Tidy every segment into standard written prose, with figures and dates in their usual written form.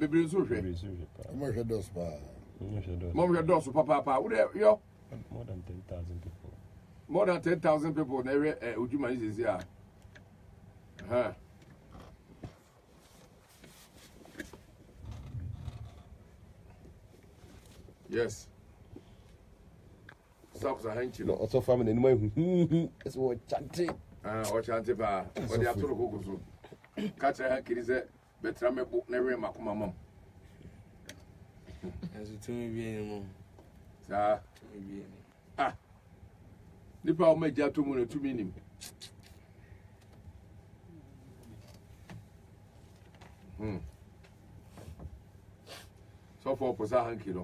Baby Sushi. I'm sure those pa. Mom, your doors, Papa. Would you? More than 10,000 people. More than 10,000 people. Never, would you manage this year? Yes. Stop the henching. Also, family, anyway, it's what chanting. Or chanting, what they have to go so. Catch a hack is a better me book never Macuma mom. As you told me, anymore. Sir, the power made you to moon to mean him. So for Posa Kilo.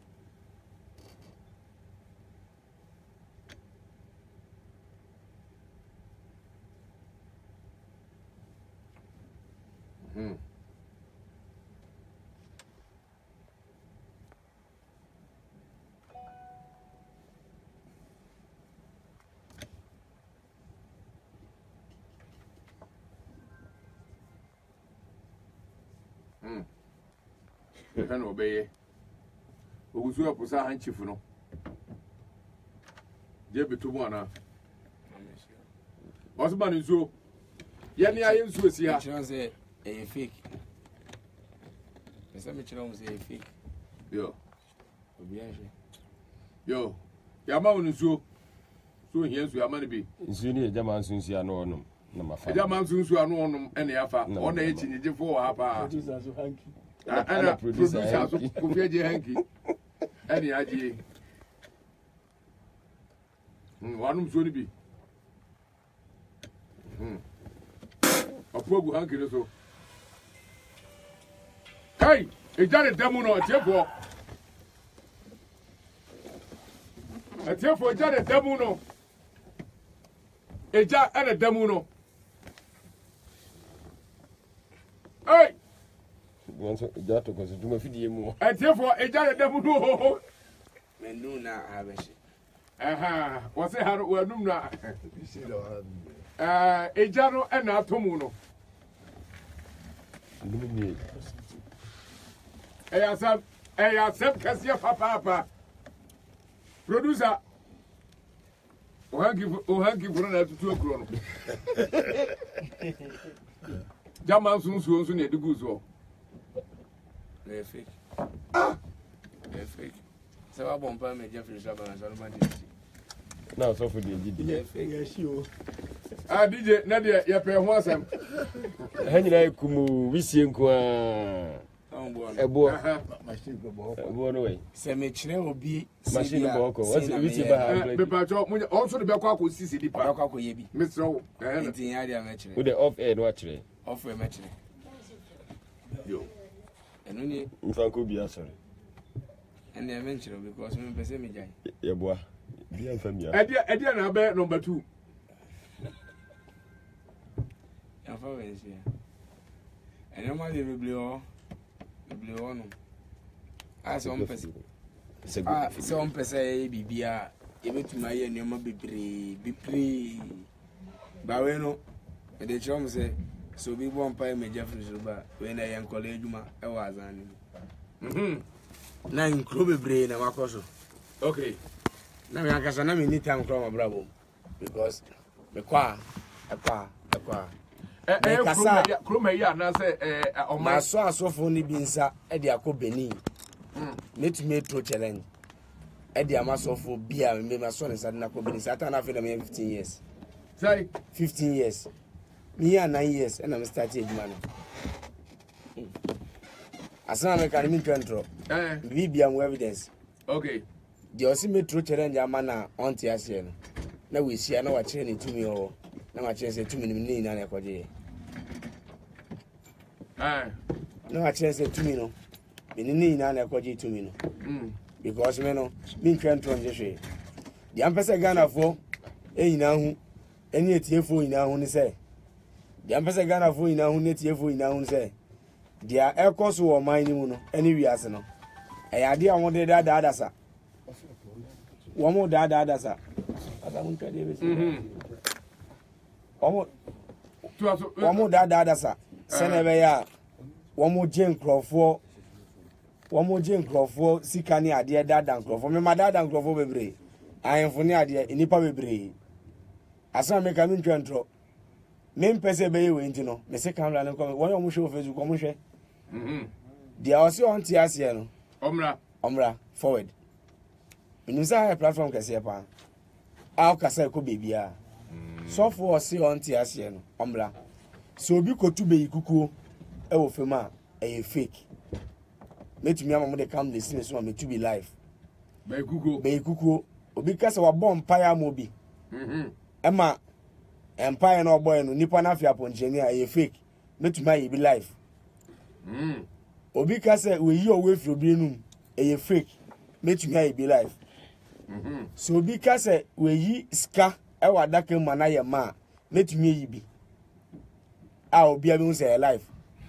Can obey. Who was your Posa handkerchief? No, Jebby to one. What's about you? Yanni, I am Swiss here. Say a fake. Some say a fake. Yo, Yaman is so here's your money be. Senior Jaman since you are no one. Jaman soon you are no any alpha on the 18 for half. And a producer could be a hanky. Any idea? One soon be. A poor hanky so. Hey, it's not a demo or a temple. A temple, it's not a demo. It's not a demo. Hey! That was to my video. And therefore, a giant devil. Men do not have it. Aha, what's it? How we're doing now? You see the A jaro and a tomuno. I have some Cassia Papa. Producer. Ohangi for another 2 o'clock. Jaman soon near the goose. They're fake. They're fake. So I won't buy me Jeffrey Shabban and Solomon. Now, so for the DJ. Yes, you. DJ Nadia, your pair once. Henry Kumu, we see a boy. Away. Cemetery will be machine boko. What's it? Also, the Bako CCD Parako, Mr. With the off air, watch it. Off a match. Yo. And only Franco be sorry. And they mention because we present me. Yeah, boy. Bien familiar. Edia number number 2. And for here. And normally we blue on. As one person. Some person Bibia, even to my name be pre. Baweno, and the chum say, so we won't pay me Jeffrey Zuba when I am college. I was an. Nine club brain and Macoso. Okay. Now I can need time from a bravo because the qua. Krumaya, and I say, on my son, so funny being sir, Eddie Ako Benin. Let me to challenge Eddie Amaso for beer and my son is at Nako Benin. Satan after 15 years. Say 15 years. Me 9 years, and I'm starting money. As long as I can control, we be evidence. Okay. The Osimetro challenge a man on Tiasian. Now we see another training to me or now I change 2 minutes in an equity. No, I change 2 minutes. In an equity 2 minutes. Because men, me can't transition. The Empress Ghana for any now, any TFO in our own say. The Empress Ghana for in our own TFO in our own say. They are air course or mining any reason. I idea wanted that other sir. One more dada, sir. One more dada, sir. Seneveya. womo je nkrofo sika ni ade dada nkrofo me ma dada nkrofo bebre ayemfo ni ade enipa bebre asa me ka mi ntwentro me mpese be yewe nti no me se camera no ko won yo mo show Facebook ko mo hwe dia o se on ti ase no omra forward minisa platform kase pa aw kasa ko bebia so for se on ti ase no omra so obi kotu be ikukuo e wo fema e fake metumi ama mo de come the scene so me to be live be ikukuo obi kasa wa bomb paya mo bi ema empire no boy no nipa na afia poncheni a fake metumi ayi be live obi kasa we yi owe fro bi enum e fake metumi ayi be live so obi kasa we yi ska e wa daka ma na ye ma metumi ayi bi a obi abi say live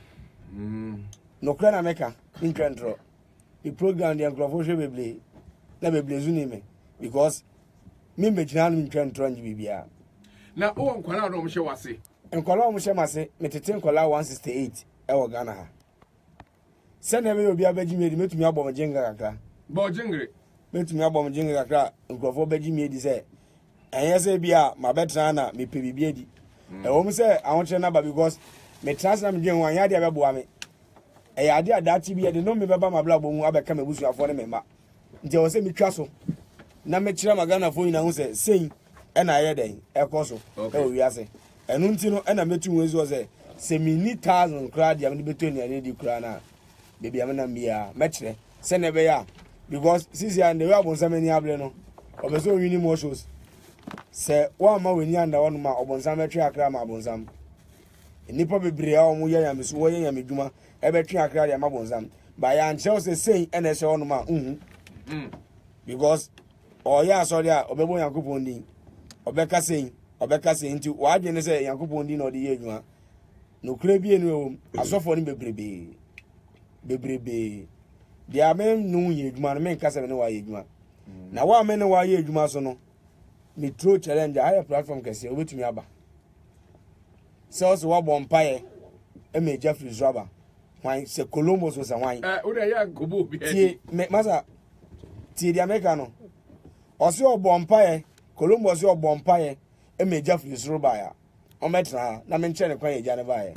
no kra na meka intro the program the microphone beble na beble zuni me because me mejina no intro nji bibia na o nkwala no mhye wase nkwala o mhye mase metete nkwala 168 e wo Ghana ha se na be obi abaji me di metumi abom jenga kakra bo jengre metumi abom jenga kakra microphone baji me di se enye se bia ma betra na me pe bibia di e wo mu se awon na ba because me transfer me dwen wan ya dia be boa me e ade adati bi de no me beba mabla bo mu abeka mebusu afo ne memba nti o se mitwa so na me kira magana fo ina hu se sei e na ye den e koso e o wiase enu nti no e na metu nwezu o se mi ni 1000 kra dia me beto ni ane di kra na bebi amena mbia me kire se ne be ya because sisi and we abonsam ni able no obeso wini mo shows se wa ma weni anda wonu ma obonsam metwe akra ma abonsam nipa bebre a omo ya yameso wo ya yamedwuma ebetwe akra ya mabonzam ba ya nche se sei ene se onu ma because o ya sorry a obebo Yakobon din obeka sei nti wa adwe ne se Yakobon din no de ye adwuma no kra bi enu asofo ni bebrebe dia men nu ye adwuma no men kasa ne wa ye adwuma na wa men wa ye adwuma so no me throw challenge higher platform kase obetumi aba sales wa bompaye e me Jeffrey Zwaba why se Columbus was a wine o de ya gobo bi tie me masa tie di America no o se o bompaye Columbus o bompaye e me Jeffrey Zwaba ya o metra na me nche ne kwan eja ne bae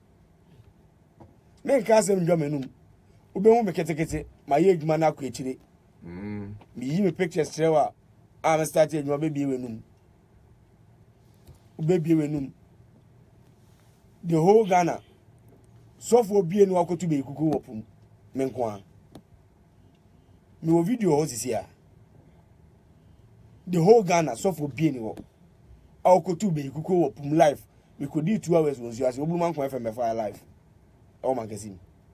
me ka se mdwa menum ube hu me ketekete ma ye adwuma na akọ ekire me yi me pictures trewa a me start adwuma be bi wenum ube bi wenum the whole Ghana so for being wakotu be ikuku wopum menkwa me wo video ho sisi a the whole Ghana so for being wo akotu be ikuku wopum live we could do 2 hours once you as obuluman ko FM fire live o man kasi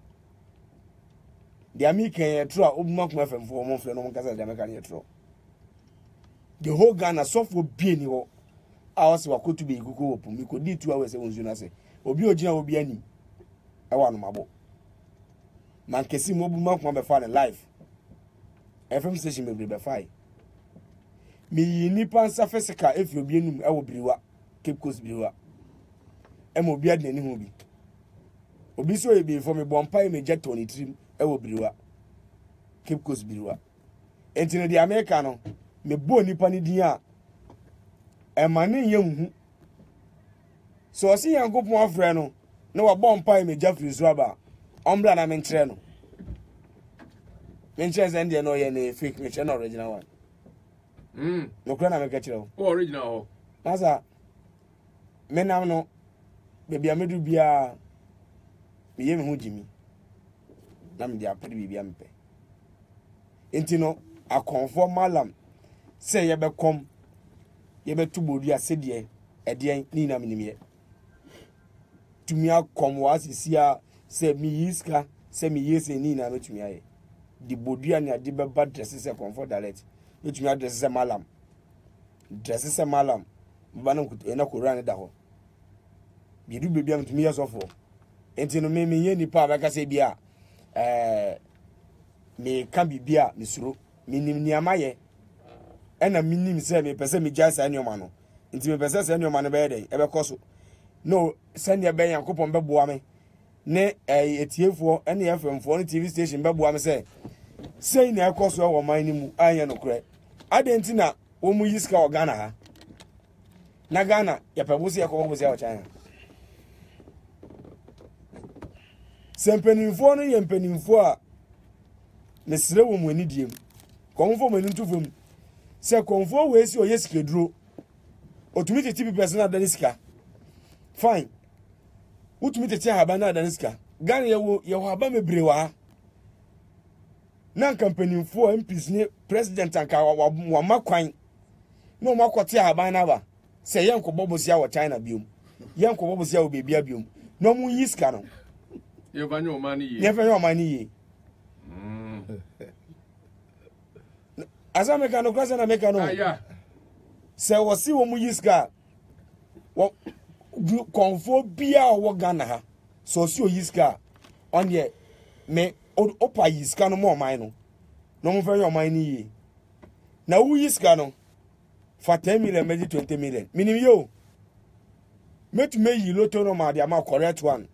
the American true obuluman ko FM for mo fle no man kasa the American true the whole Ghana so for being wo awase wakotu be ikuku wopum we could do 2 hours once you say obi ogina obi ani ewa no mabo man kesi mo bu man ko be fa live FM station me be fa mi yini pan sa fesika efi obi enum ewo biriwa Cape Coast biriwa em obi adne ni ho bi obi so e bi for me bompai me jet on trim ewo biriwa Cape Coast biriwa entine di America no me bo nipa ni din a e mane yem hu so si Yankopon afre no na wa bompai me Jeffrey Zwaba ombla na me nkyere no me nkyere ze ndie no ye na fake me nkyere na original one no kra na me kachire o original ho nasa me nam no bebi amedu bia me ye me hu jimi na me dia pede bibia mpe enti no akonfo malam se ye be kom ye be tubodu asede ede ni na me nimye tumi akom wasisia se mi yiska se mi yese ni na metumi aye di bodua ni ade be bad dress se comfort direct metumi address se malam dress se malam bana nkutu na korani da ho bidu bebia metumi yesofo enti no me ye nipa abaka se bia me kan bibia me suro minim ni amaye ena minim se me pese me jasa ni oma no enti me pese se ni oma no be den e be koso no send your ben Yakobon beboa me ne etiefo ene FM4 ne TV station beboa me say na ekoso e wo man ni mu anya no kure adenti na wo mu yiska o Ghana ha na Ghana ya pabusi ya ko bosi ya China sempenimfo no ye mpenimfo a mesire wo mu ani diem konfo mu ani ntufom se konfo we si o yesika duro otumi tete person na danisika fine utumi tete haba na danisika Ghana ye wo haba mebre wa na kampanimfo MPs ne president anka wa makwan no makote haba na ba se yen ko bobosia wo China biom yen ko bobosia wo bebia biom no mu yiska no ye vanyo mani ye asa meka no kwasa na meka no yeah se wo si wo mu yiska wo konfo bia wo Ghana ha so si o yiska on ye me opa yiska no mo man no mo fa yo man ni ye na wu yiska no fa 10 million meji 20 million minim yo metu me yi loto no ma dia ma correct one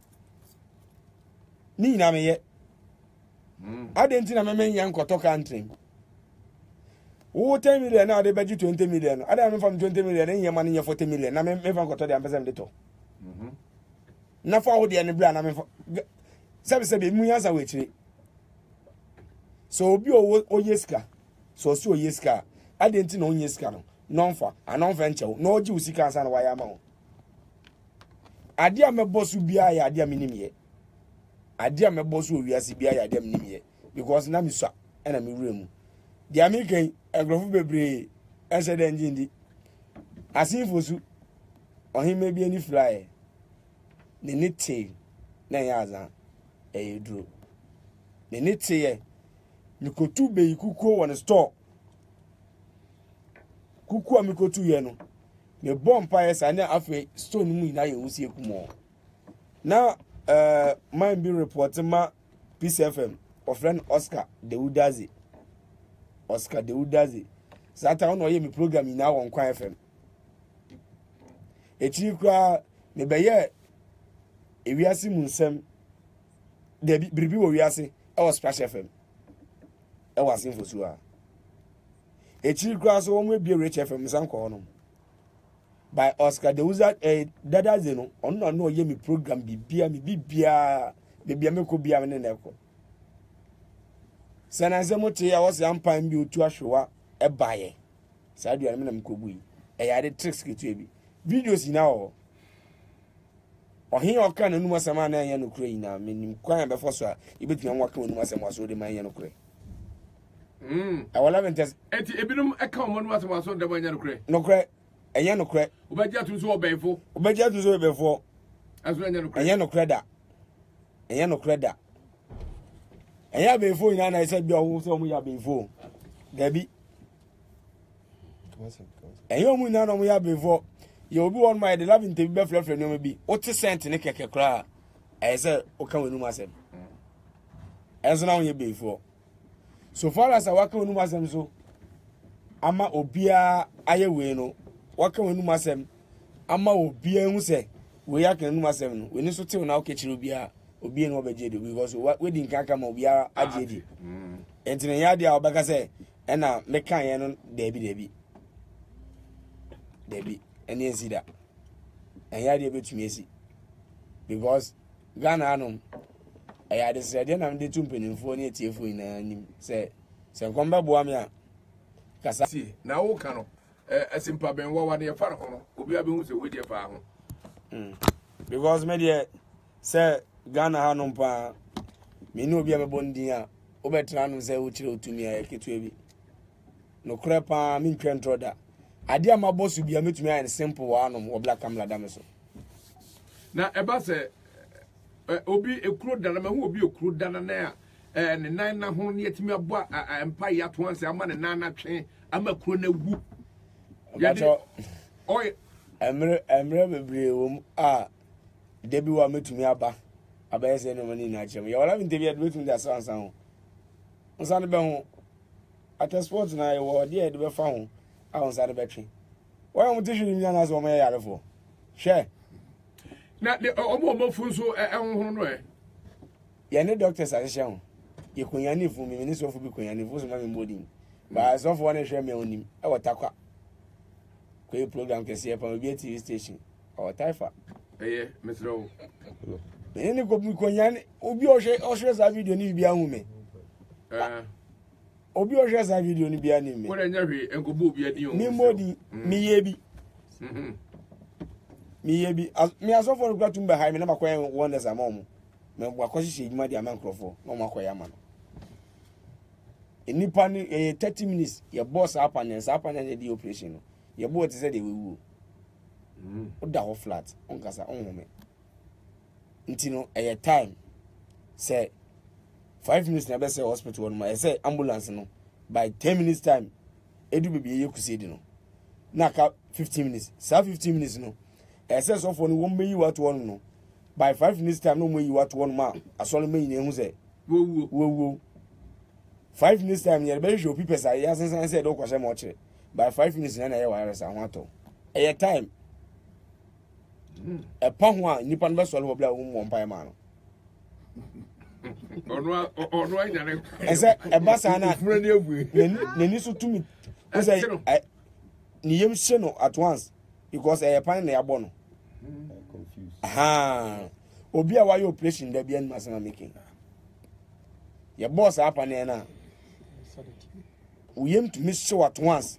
ni na me ye adenti na me nya nkoto country wo 10 million na de beji 20 million ada me fam 20 million en ye man nya 40 million na me fam nkoto de ampesem de to na fa wo de ne bra na me sabe mu yansa we chire so obi o yeska so o yeska adenti na o yeska no nonfa anonfa nchewo na oji usika ansa na waya ma ho ade a mebosu bia ya ade a minimye ade a mebosu owiase bia ya ade a minimye because na mi swa na mi wuremu the American agrofu bebre ense de njindi asinfosu ohime bia ni fly ne nete na ya azan duro ne nete ye mikotu be ikuko won store kuku amikotu ye no me bompa ye sa na afi stone mu ina ye wusie kumo na man be report ma PCFM of friend Oscar Deudazi sata ono ye mi program ina won Kwan FM echi kra me beye ewiase mu nsem de biribi wo wiase e was Splash FM e was infosu a echi kra so wo mu bie Rich FM sanko no by Oscar Deudazi no ono no ye mi program bibia me ko bia me ne neko sananze mote ya wose ampan bi otu ahwewa e baye sa aduane me na mkobu yi e ya de tricks ketu ebi videos ina o ohin oka na numa sama na ya no kure ina menim kwan be foso a ibetuma nwaka numa sama so de man ya no kure awala ventes eti ebinum eka omo numa sama so de man ya no kure enya no kure obaji atu so obefo aso enya no kure enya no kure da enya befo ina na isa bia wo so mu ya befo gabi enya mu ina no mu ya befo ye obi won my the love interview be frefre no bi o ti cent ne keke kra ese o kan wenu masem enso na won befo so far as waka wenu masem so ama obia aye we no waka wenu masem ama obia hu se we ya kan wenu masem no we ni so tew na o kechiro obia obi no obeje do because we din kan kama obia agedi entine ya dia obeka se na me kan ye no debi ene ensida ya dia betumi esi because Ghana no ya de se dia na me de tumpenimfo ne etiefo ina nim se nkomba boa me a kasa si na wo kan no asimpa ben wo wa ne fa no obi abehu se we dia fa ho because me dia se Ghana ha no pa me no obi amebo ndin a obetra no se wo kire otumi a ketu ebi no krepa me ntwentro da ade amabosu bia metumi a simple wa no wo black camera da me so na eba se obi ekuro dana me hu obi ekuro dana na ne nan na ho ne yetimi abo empa ya to anse ama ne nan na twen ama kuro na wu ya de oy emre bebre wo a debi wa metumi aba abayese no mani na chem ya wala bintebi ya betumi da sansan ho nsan be ho at sport na ye wo de be fa ho a nsan be twen wa mo tishu ni na so mo ya yarefo she na de omo funso ehunhun no ye ne doctors asehye ho ye kunyane fu me ni so fu bi kunyane fu so ma me mbodi ba so fu one hwe me onim e wotakwa ko program kesi e pa obi TV station o taifa mesro me ni ko mi kunyane obi o hwe sa video ni bi ahu me obi o hwe sa video ni bi ani me ko nya hwe enkobo obi adi o mi mbodi mi ye bi mi aso for gba tumba ha mi na makwa wonders amom me bwa kwahye edwuma di amankrofo no makwa ya ma no enipa ni 30 minutes ye boss apa ne di operation no ye bo te say de wewu o da ho flat on kasa on home ntino time say 5 minutes na be say hospital no ma say ambulance no by 10 minutes time edu bebe ye kusedi no na ka 15 minutes sa 15 minutes no SS of one won meyi what one no by 5 minutes time no meyi what one ma asole meyi na hu say wo 5 minutes time ye be show people say ya sense say do kwase mo kire by 5 minutes na ye wireless ahun ato time e pa ho a nipa no be sole ho bla wo mo mpa ma no ono anya ne ese e ba sa na ne ni so tumi say ni yem hye no at once because pan na yabo no confused obi a why operation da bia masana making your boss apa na we aim to miss show at once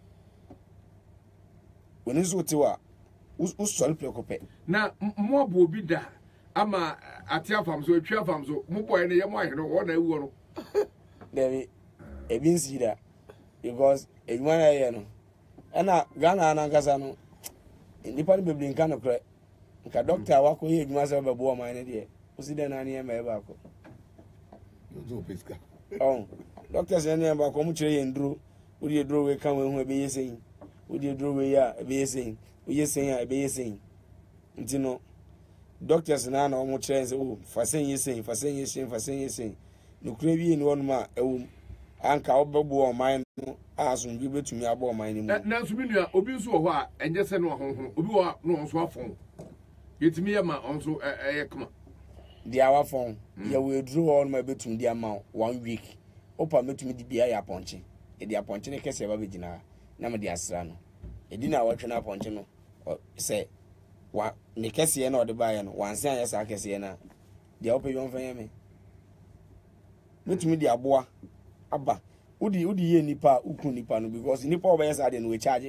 when is what you usol preocupe na mo bo obi da ama atia fam so atwa fam so mo boy ne yemo ahene wo na ewu no there ebin see that because edwan aye no ana Ghana na nkasa no nipa ni bebli nka no kre nka doctor wako ye edwuma se bebo o man ne de osi de na ne ma e ba ko zo peska doctor se ne ba ko mu kire ye nduro odi eduro we kan we hu ebe yesin odi eduro we ya ebe yesin o yesin ya ebe yesin ntino doctors na na o mu kire se o fasen yesin no kre bi ni wonuma ewu anka obegbu o man no asun bi betumi abo o man ni mu na so bi nua obi nso wo a enje se no honhon obi wo no nso afon yetimi ye ma onso kama dia wa fon ye we dru o no betumi dia ma 1 week opa metumi di bia ya ponche e dia ponche ne kese ba begina na me dia asra no e di na watwe na ponche no se wa ne kese ye na o de ba ye no wanse an ye sa kese ye na dia opa yon fan ye me metumi di aboa aba udi ye nipa ukun nipa no because nipa obeye sa de no we charge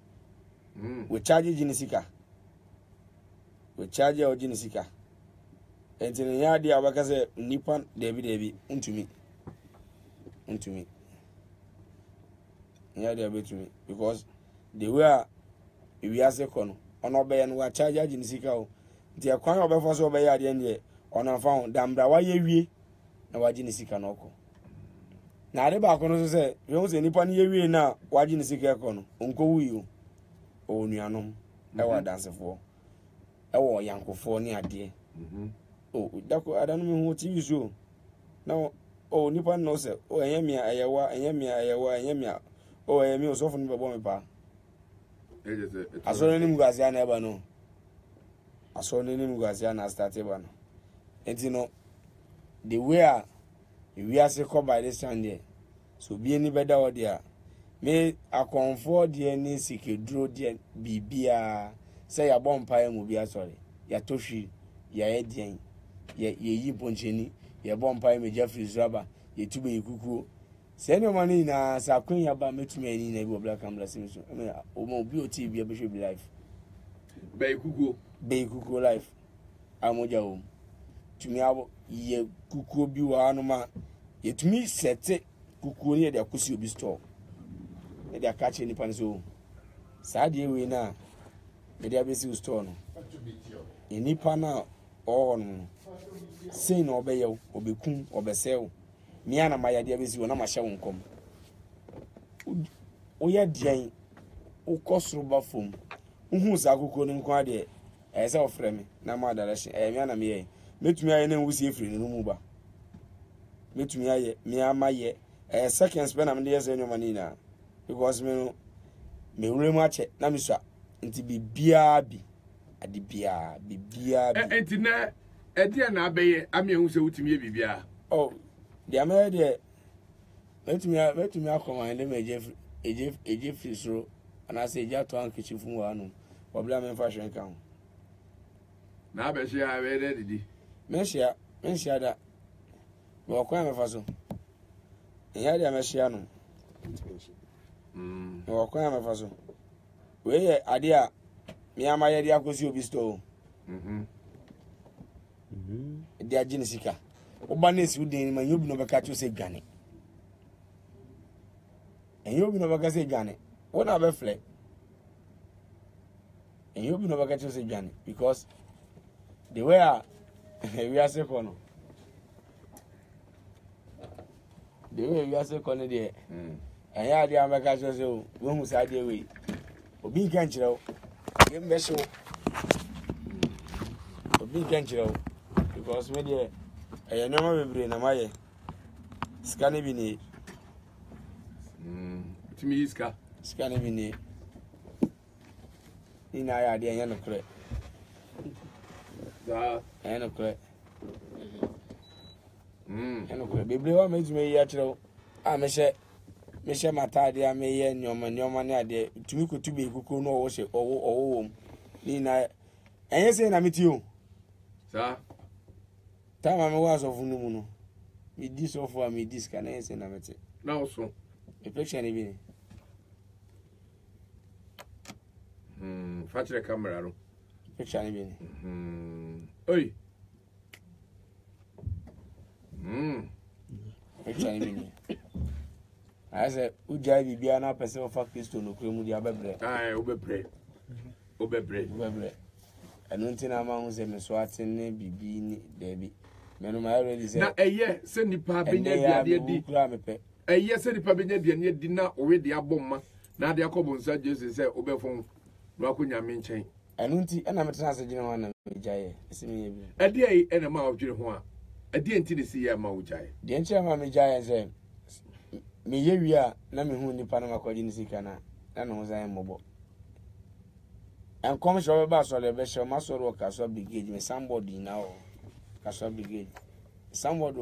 jinisika we charge o jinisika entene ya de abaka se nipa debi untumi ya de abetumi because the way we are second ono obeye no we charge jinisika o nti akwan obefo so obeye ade ne ono fa ho dambra wa ye wie na wa jinisika no ko na ade ba ko no so se we se nipa ne ye wie na wa jinisika ko no onko wuyo o nuanom e wa dansefo e wo yankofo ne ade o dako adanu me hu TV show na o nipa no se o enyamia ayewa o eyemi osofo no bebo me pa asoro ni mugazia na eba no asoro ni mugazia na start eba no enti no the way we are secure by this time there so be any better or there me akonfo de ni sikedro de bibia say ya bompa mu bia sorry ya tohwi ya edien ye yi poncheni ya bompa me Jeffrey Zaba ye tube yikuku say no money na sa kun ya ba metumi ani na bi black and blessing so me o mo bi o ti bi be show be life be yikuku life amoja o tumi abo ye kuku bi wa no ma ye tumi sete kuku ni de akosi obi store e de akache ni pan so sa de we na e de abesi store no e ni pana on sei no obeyew obekun obesew mi ana ma ya de abesi wo na ma hye wo nkom o ya dian o kosro ba fom uhu sa kuku ni nko ade e se ofre me na ma direction mi ana me ye metumi aye na nwusi efiri no mu ba metumi aye mi amaye seconds pe na me dey say no mani na because me wure mu ache na me swa nti bibia bi ade bia enti na Edia na abeye ami ehu se utimi e bibia. Oh, the America. Let me command them a Jeff Fisro, and I say, Jatu kitchen from one. Problem in fashion count. Na be she ha we ready. Mensia that. Well, crime of us. Here they are Messiano. Well, crime of us. We idea. Me and my idea goes you bestow. They are Genesika. Obanes would name and you never catch you say Gani. And you never say Gani. What have a flag? And you never catch you say Gani because they were we are second. The way we are second there. And yeah, the Americans say, when we say the way. Obi can't you know. Give me show. Obi can't you know. Because me there. I never be brain. Am I? Scanning be need. To me, iska. Scanning be need. In I idea, you know, correct. I know, correct. I know, correct. Baby, what makes me yet? I may say, Michelle Matadi, I may hear your money idea. To me, could be who know what she or Nina. And you say, I meet you, sir. Time I was of Numuno. Me this offer me this can I say, Namete. Now, so. Reflection even. Fetch the camera. Reflection even. Oi. Reflection even. I said, Uja be an person of factors to no cremudia bebre. Aye, obebre. Obebre. And until I'm on the Meswatin, Bibi, Debbie. Men, I already said, na eye se nipa benya dia di eye se nipa benya dia ne di na owe dia bomma na dia kobonsa Jesus se obefon no akonya me nchen anunti na metena se gina wana mejaye esimi ye bi ade ai ena ma odwire ho a ade enti ne si ya ma ojaye de nche ma mejaye se me ye wi a na me hu nipa na makwaji ni sika na no zan mobo en kom show ba so le be show ma so ro ka so brigade me somebody now Kasha brigade. Somebody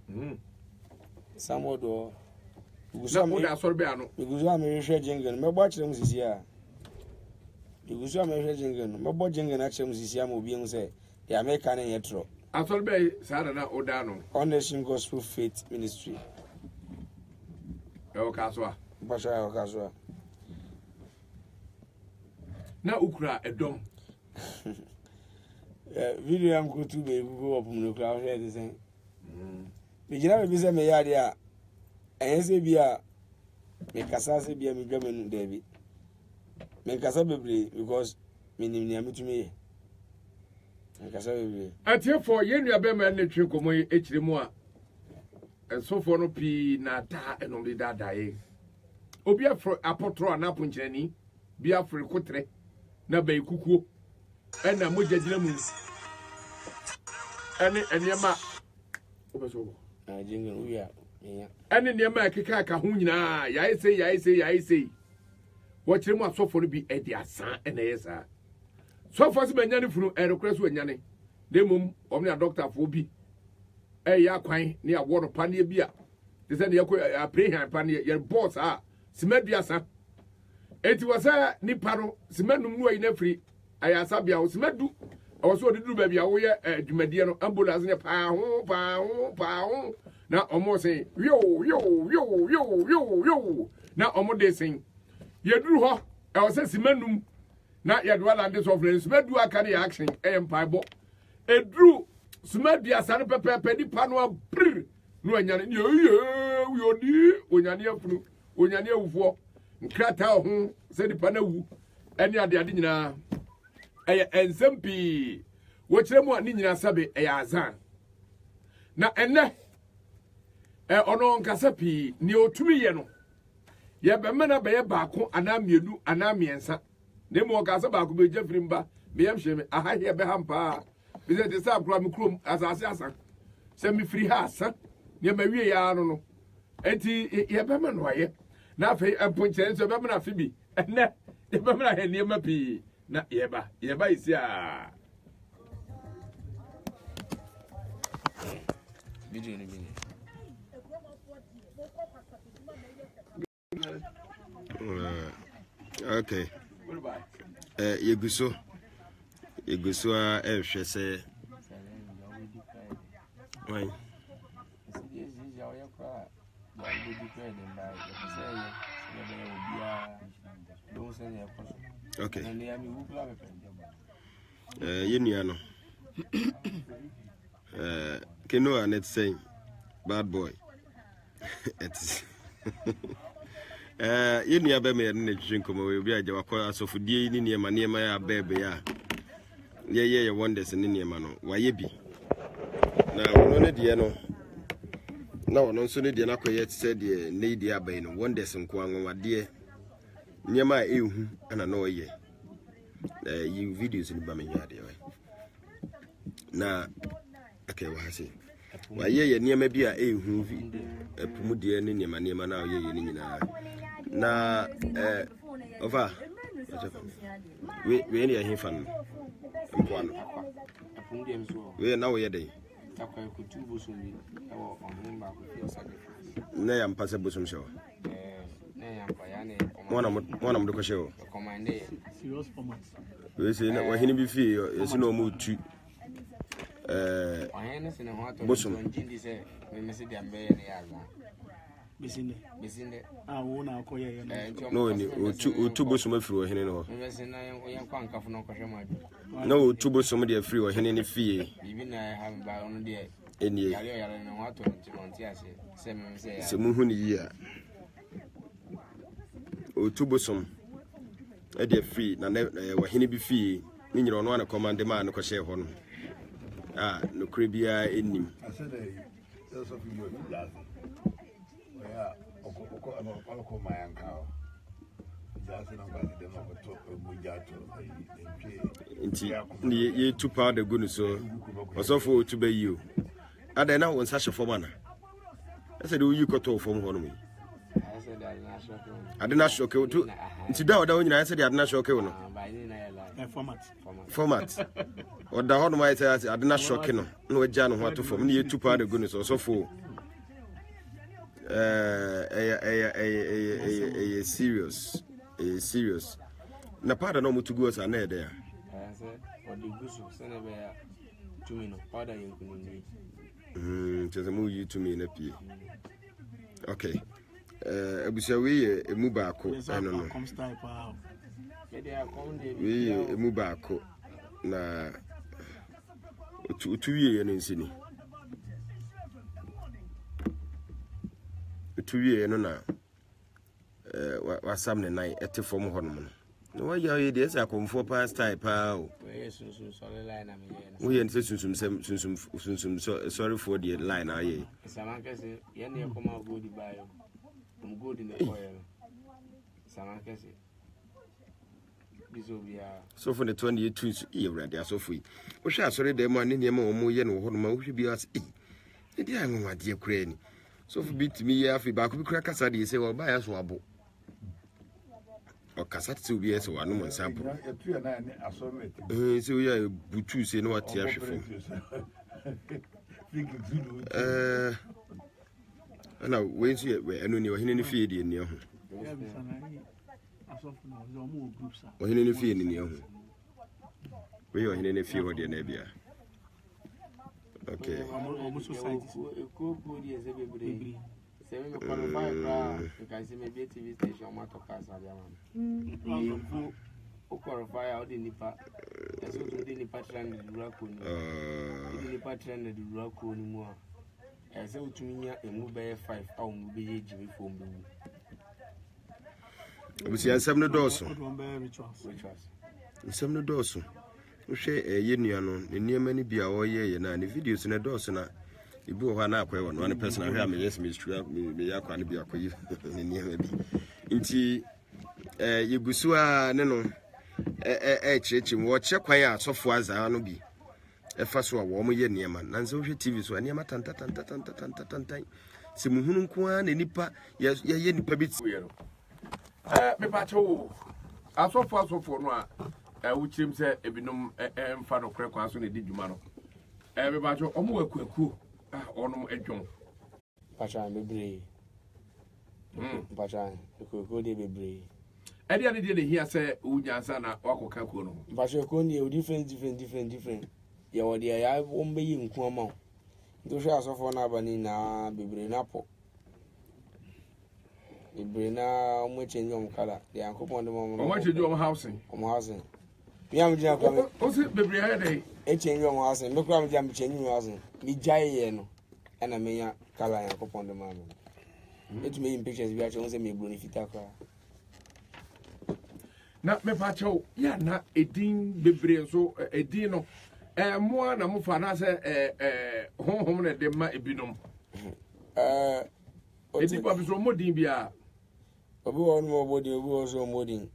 Ugusa mo da sorbe ano. Ugusa me hwe jengen. Me bo kire musisi a. Ugusa me hwe jengen. Me bo jengen a kire musisi a mo bi hu se the American en yetro. Asorbe sada na oda no. On Nation Gospel Faith Ministry. E o kaswa. Basha o kaswa. Na ukura edom. Video am go to be go up no crowd here the same. Me gina be say me yade a ense bia me kasa se bia me dwama nu David. Me kasa bebre because me nim nia metumi. Me kasa bebre. Atie for ye nua be ma na twe komo ekire mu a enso for no pi na da eno de dadae. Obi afro apotro anapo nkyerani bi afro kotre na ba ikukuo ena mojagina mu ene enema obeso jingle we are ene enema akeka aka ho nyina yae sei wo kire mu asofo no bi edi asan ene yesa sofo se banyane funu erekura so anyane demum omni a doctor fo bi ya kwan ne awo no pane bi a de se ne yakọ aprehan pane ye boss a simaduasa eti wasa ni paro simanum no ayi na firi ayasa bia wo simadu awoso odiduru ba bia wo ye adwumadie no ambulance ne pa ho na omo sen yo na omo de sen ye duru ho e wo se simanum na ye do land so of simadu aka ne action empaibo eduru simadu asane pepepe di pa no abr no anyane yo di onyane afunu onyane awufo nkrata ho se di pa na wu ene ade nyina ensempi wo kire mu ani nyina sabe azan na enne ono nkasa pi ni otumi ye no ye be mena be ye baako ana mienu ana miensa ne mo nkasa baako be jefrimba be yam hye aha ye be hampa be ze de sa kura mi krom asase asan se mi firi ha asa ne ma wie ya no enti ye be mena no ye na afi emponche so be mena afi bi enne ye be mena he ne ma pi na yeba isi a Video ni okay. Yeguso a hwe se why okay. Yenua no Keno and it's saying bad boy. It's yenua be me na twinko mo we bia jawakwa asofudie ni niema niema ya bebe ya ye wonders ni niema no waye bi na wono ne de no na wono nso ne de na koye tse de ne de abai no wonders nko anwade niema ehu ana no ye you videos ni ba me nyade we na okay wa hase waye niema bi a ehu vi epumu de ne niema na ye ni nyina na over we any here fan mpoano we na we dey akwa kutubu so ni ewo onhin ba ko na ya mpase bosom show na ya mpa ya ne wana mdo ko show commande serious format we say na wa hini bi fi yesi no mu tu ohene se ne ho ato bosom njindi se me se de ambe ne ya za besinde wo na akoye no ni otu bosom afiri ohene no me se na yen kwa nkafo no kohwe madu na otu bosom de afiri ohene ne fie bibi na ha ba ono de enie yare ne ho ato nti ase se me se ya se mu hu ni yi a otu bosom e de free na ohene bi fie ni nyiro no ana command man ko hye ho no no kribia enim I said there's a video of that. Yeah, Oko my uncle. Just in about the Mujato. Inti ye two pound the good so osofo to be you. Ada na won such a form. I said you got to form one me. I said that national I did not shock you too. Inti da oda nyina I said I did not shock you no. Format. Or the hard my say I did not shock no. No jano what to form. Ye two pound the good so osofo. Serious. Na pada no mutu go sa na there. Or the gusu sene be ya tumino pada yenkuni. Cheze mu yi tumi na pie. Okay. Abusia we emu ba ko eno no. We emu ba ko na otu wie no nsini. Tuwie no na wasam ne nai ete form ho no no wa ya ye de esa komfo pa style pa o we sunsun sorry line na me ye we ye sunsun sorry for the line aye samankese ye ne koma go di bayo go di ne koyo samankese bizobia so for the 22 ye ready so for wo hwa sorry de mo ne ne ma wo ye no ho no ma wo hwe bi as e di anwa de kura ni so for bit me ya fi ba ko bi kura kasa de say wo ba ya so abo o kasa ti obi ese wa no mo nsampo so ya butu se no wati ahwefo ana we so we eno ni ohene ni fie de ni ho ohene ni fie ni ho we ohene ni fie ho de na bia. Okay. Almost society. Ko di ezebe bre. Se me qualify pra, because me be TV station ma to pass abia man. O qualify out the nipa. Eso to the nipa trend the dura ko ni. The nipa trend the dura ko ni mu a. Ese utuminya emu be 5 a mu be ye jimi fo mu. Obusi ansam no doso. Rituals. Ansam no doso. Uhwe ye nua no ne niema ni bia wo ye na ne videos ne doso na ibu ho na akwa no one person ahwe am yes me yakwa ne bia akoyi ne niema bi nti yegusu a ne no chirechim wo che kwan a asofo azan no bi efa so a wo mo ye niema na nse uhwe TV so niema tantan se muhunu nko a ne nipa ye nipa bi me pa cho asofo no a wuchirim se ebinom mfa no krekwa so ne di dwuma no me ba cho omo wakuaku onom edwon Pachan bebre. Pachan ko de bebre. Edi ade de hia se unyansa na wakoka ko no. Pachan ko ni different. Ya wode ya wombe yi nku ama. Ndo hwe asofo na abani na bebre na po. Bebre na omo chenye omkala. De yankopon de mo. Omo chenye om housing. Me am jina kwa. O se bebre ha dey. E chenye om housing. Me kwa am jina chenye housing. Mi jaye ye no. Ana menya kala yankopon de mo. It me in pictures we actually say me broni fita kwa. Na me pa cho ya na edin bebre so edin no mo na mo fa na se honhom na de ma ebinom. Edin pa bi so modin bia. Obi won mo bodin, obi won so modin.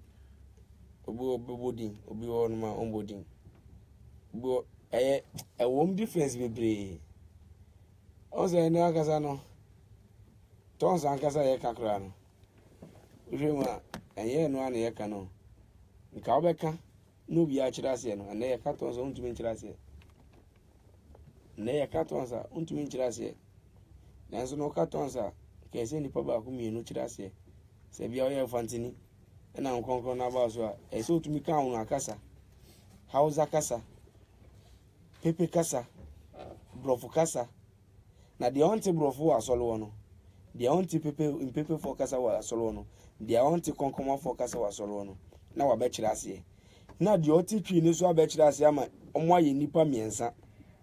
Obi won ma ombodin. Bo wom difference bebre. O se na akasa no. Tons ankasa ye kakra no. Ujema enye no ana ye ka no. Nka obeka no bi a kira se no. Na ye ka tons on tumi kira se. Na ye ka tons on tumi kira se. Nanso no ka tons ke se ni pa ba ku mienu kira se. Se bia o ye fantini. Na nkonkon na ba so a e se otumi ka unu akasa. Hausa kasa. Pepe kasa. Brofu kasa. Na de onte brofu asolo no. They want to pepe for casa wa solono. They want to concoma for casa wa solono. Na wa bechirase. Na the oti twi ni so abechirase ama omo aye nipa miensa.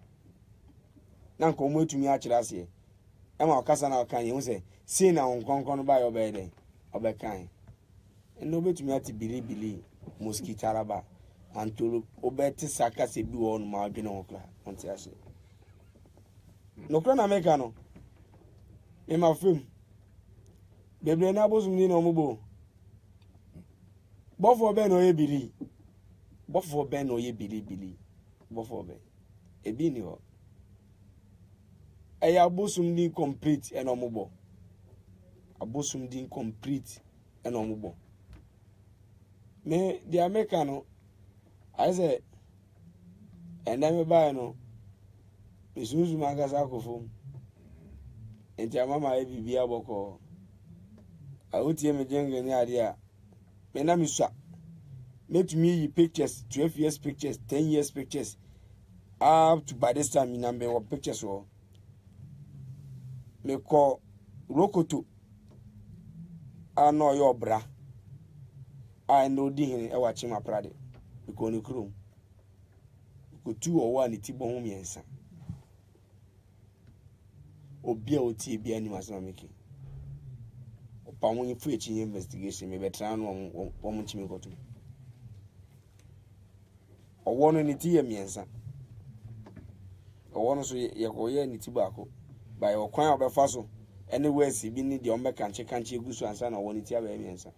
Na nko omo etumi achirase. Ama okasa na okan ye say say na nkonkon ba yo be den. Obekan. Eno betumi ati bili mosquito araba. Antolo obeti saka se bi won ma adwene okla. Onti ase. No kra na meka no. In my film, Bebre na bosom ni no mubo. Bofo ben o ye bili. Bofo ben o ye bili. Bofo ben. Ebi ni ho. Eya bosom ni complete en omubo. Abosom din complete en omubo. Me the Americano I say and then me buy no. Isuzu magasa ko fom. Enti mama e bibia boko awutie me jenge ni ade a me na misua metumi yi pictures 12 years pictures 10 years pictures up to by this time na me wo pictures wo me ko rokoto ano yo bra I know di hin e wa chima prade because ni krum ko tu o wa ni ti bon miensa obia oti bia ni masama meki opa won fu echi investigation me betra no wo mo chimi koto owo no ni ti ye miensa owo no so ye ko ye ni ti baako ba ye okwan obefa so anywhere si bi ni de ombe kanche egusu ansa na owo ni ti aba miensa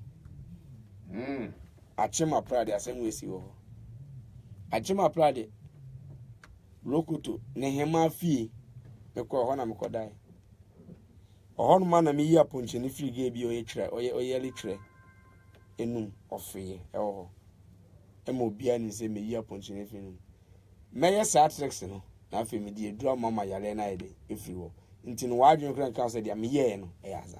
achima prade asem we si wo achima prade lokuto ne hema fie meko ho na meko dai ohon ma na mi yi aponche ni frige bi oye litre enum ofie ewo emo bia ni se me yi aponche ni finu meye satrix no na afi me die dura mama yale na ide efiri wo nti no wadwen kran kan se dia me ye no e yaza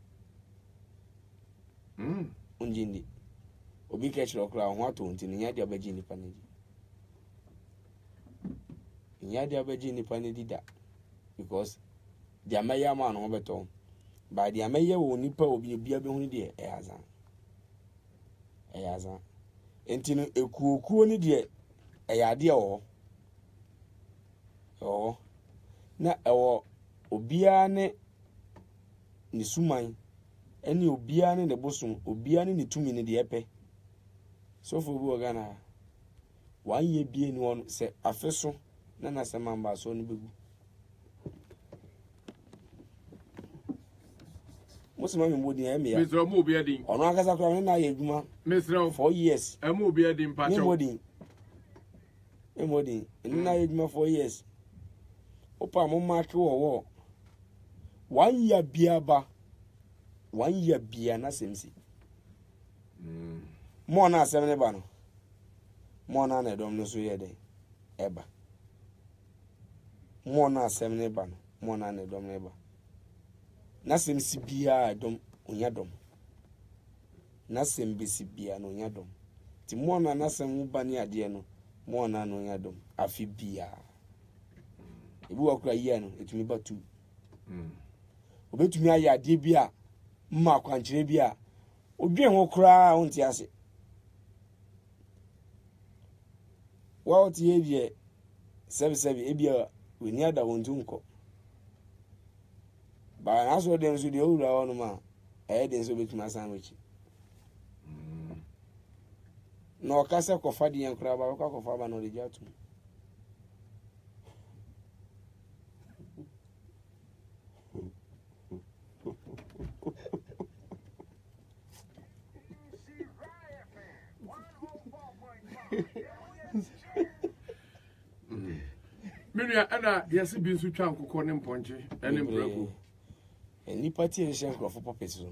unjindi obi ke chiro kra ho ato nti ni nya dia baji ni panedi nya dia baji ni panedi da because the amaya man no beto by the amaya wo nipa obi bia be hunu de eyaza enti no ekuokuo ni de eyade o na ewo obia ne ni suman eni obia ne bosom obia ne ni tumi ne de epe so fo bi ogana wan ye bie ni won se afeso na na sema mba so ni begu Muslim me modi e me ya. Mr. Mo bi adin. Ono akasa kra na ye adwuma. Mr. 4 years. E mo bi adin pa cho. E modi. Na ye adwuma 4 years. Opa mo mark wo. 1 year bia ba. 1 year bia na semsi. Mo na asem ne ba no. Mo na na dom no so ye de. Eba. mo na asem ne ba no mo na ne dom ne ba na sem si bia dom onya dom na sem be si bia no onya dom ti mo na sem ba ne ade no mo na no onya dom afi bia ebi wakura yi no etumi ba tu obetumi aye ade bia mma kwankyere bia odwen ho kura onti ase wa oti ebie sebi ebia weni ada wontu nko ba na so dem so de owura wono ma den so betumi asan wechi no kasa kofa de yankura ba ko kofa ba no de jatu Miria ana yesi bi nsu twa nkokɔ ne mponche ene mbraku eni party e hye nkrofo puppet so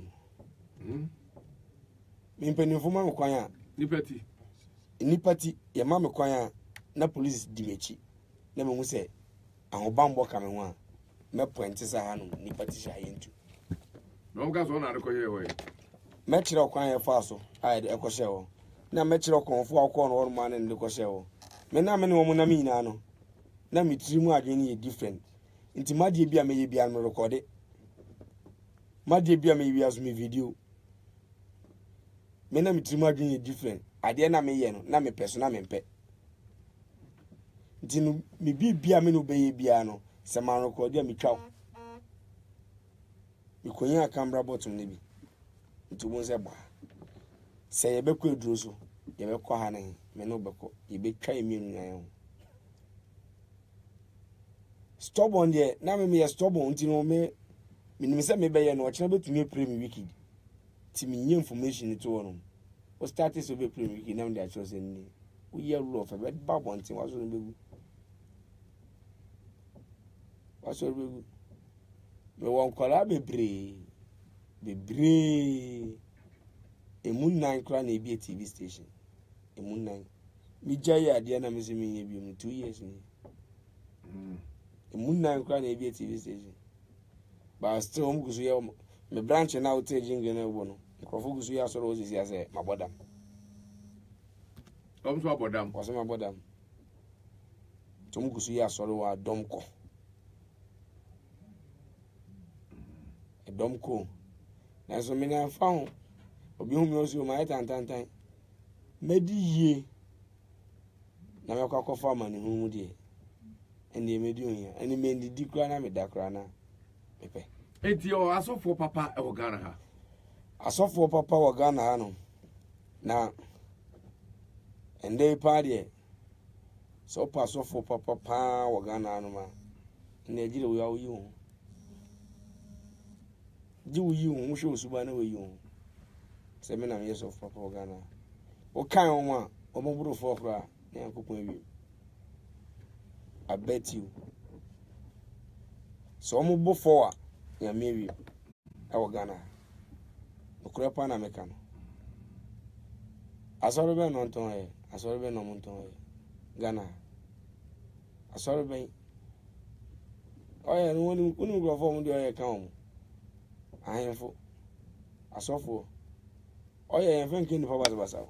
mi mpanimfo ma mekwan a ni party ye ma mekwan a na police di mechi na me hu se ahobambo ka me ho a me point sa ha no ni party sha yentu no ga so na adekoye we me kire kwan ye fa so a de ekɔhye wo na me kire konfo akɔ no ma na de kɔhye wo me na me ne wo mu na mi na no na mi tiri mu adwene ye different nti madie bia me ye bia no record madie bia me ye bia so me video me na mi tiri mu adwene ye different ade na me ye no na me peso na me mpe nti no me bia me no be ye bia no se man record ya me twa me konya camera bottom ne bi nti won se ba se ye be ko eduro so ye be ko ha ne me no be ko ye be twa emienu yan stubborn there na me stubborn until no me say me be ye no ochina betumi pre me wicked ti me nye information to wono o start so be pre me wicked na me dey actually say ni we hear rule of be bab one thing waso be me won kola bebre emun nan kra na ebi TV station emun nan mi jaye ade na me se me ye bi 2 years ni Muna nkwa na ebi TV station ba still om gusu ya me branch na hotel jingle na wo no nkrofo gusu ya soro osisi ase mabodam so abodam waso mabodam tum gusu ya soro wa domko domko na so me na fa ho obi hu me osu ma tantantan medi ye na me kwa kofa ma ni hu mu de eni emedi onya eni mendi di kra na me da kra na pepe enti o asofo papa e wo Ghana ha asofo papa wo Ghana ha no na ende pa de so pa asofo papa pa wo Ghana no ma na ejire wo ya wo yi ho ji wo yi ho wo hwe osuba na wo yi ho se me na me yeso papa wo Ghana o kan o a o mo buru fo kra na yankopon awi I bet you. So I'm go for ya maybe I was Ghana. Okura pa na meka no. Asoro be no nton e, asoro be no monton e. Ghana. Asoro be. Oya no woni go for mo de oya kan mo. Ahenfo. Asofo. Oya yen fen kin pa basa.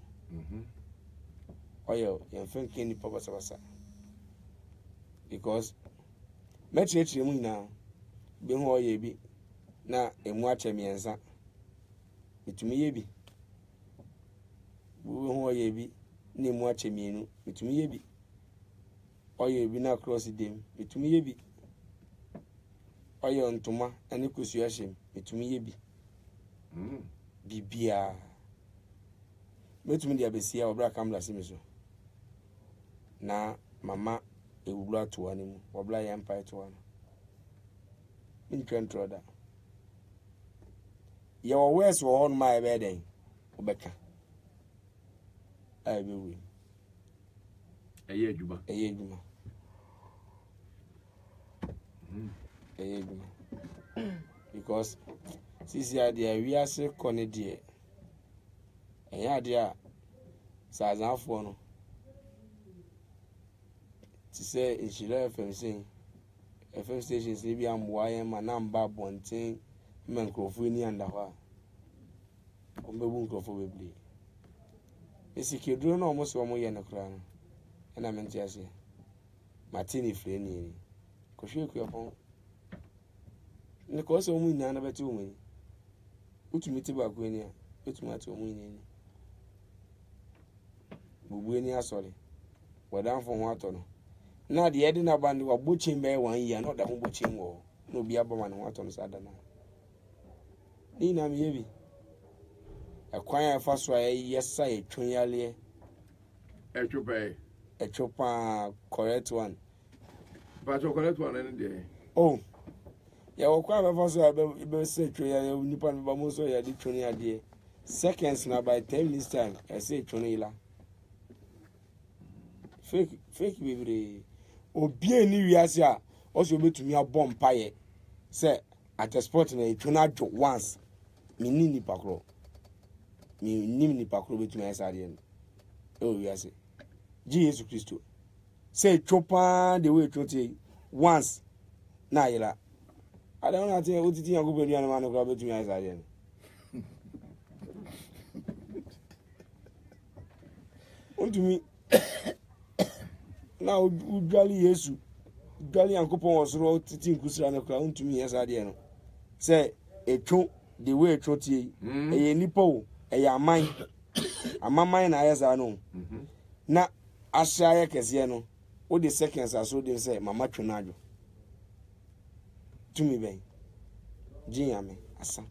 Oya yen fen kin pa basa. Because metre mu na be ho ye bi na emu achemiensa mitumi ye bi wo ho ye bi na emu achemienu mitumi ye bi oye bi na cross dem mitumi ye bi oye ntoma ane kosu ahyem mitumi ye bi bibia mitumi dia besia obra kamla simiso na mama ewubla to animu wobla ya empire to anu intro da ye wo wes wo on my bed obeka ai be we eye adwuma because sisi ade we ase kone de eya ade a sazanfo no ti se inshira FM say FM stations bi amboa yen ma na mba bonten me nkrofo ni anda ho a ombebu nkrofo bebli esike duro na omo so omo ye ne kra no na mente ase Martini free ni ko hwe ku yapon ne ko so omo nyina na beti omo ni utumi ti ba ku ni a utumi ati omo ni bubu ni asori wadan fo ho ato no na de yedi na bandi wa bochin be 1 year no da ho bochin wo no bi abama no ato no sada na ni na me yebi akwan ya fa so ayi yesa etwon yale etwopa correct one but correct one any dey oh ya wo kwa be fa so be se etwon ya nipa me ba mo so ya di twon ya de seconds na by 10 minutes time I say etwon ila fake bibiri obi ni wiase a oso betumi abom paye say at a sport na etwon adwo once mini ni pakro ni pakro betumi asade en o wiase Jesus Christo say chopa the way to once na yela I don't know say otiti yan go be anu man ko betumi asade en ontumi na udwali Yesu udwali yankopon osoro titi nkusira na kra ontumi yesade en say etwo the way to tie eye nipa o eye amaman na ayesa no na asha ya kese no o de seconds aso de say mama twonadwo tumi ben jinyame asa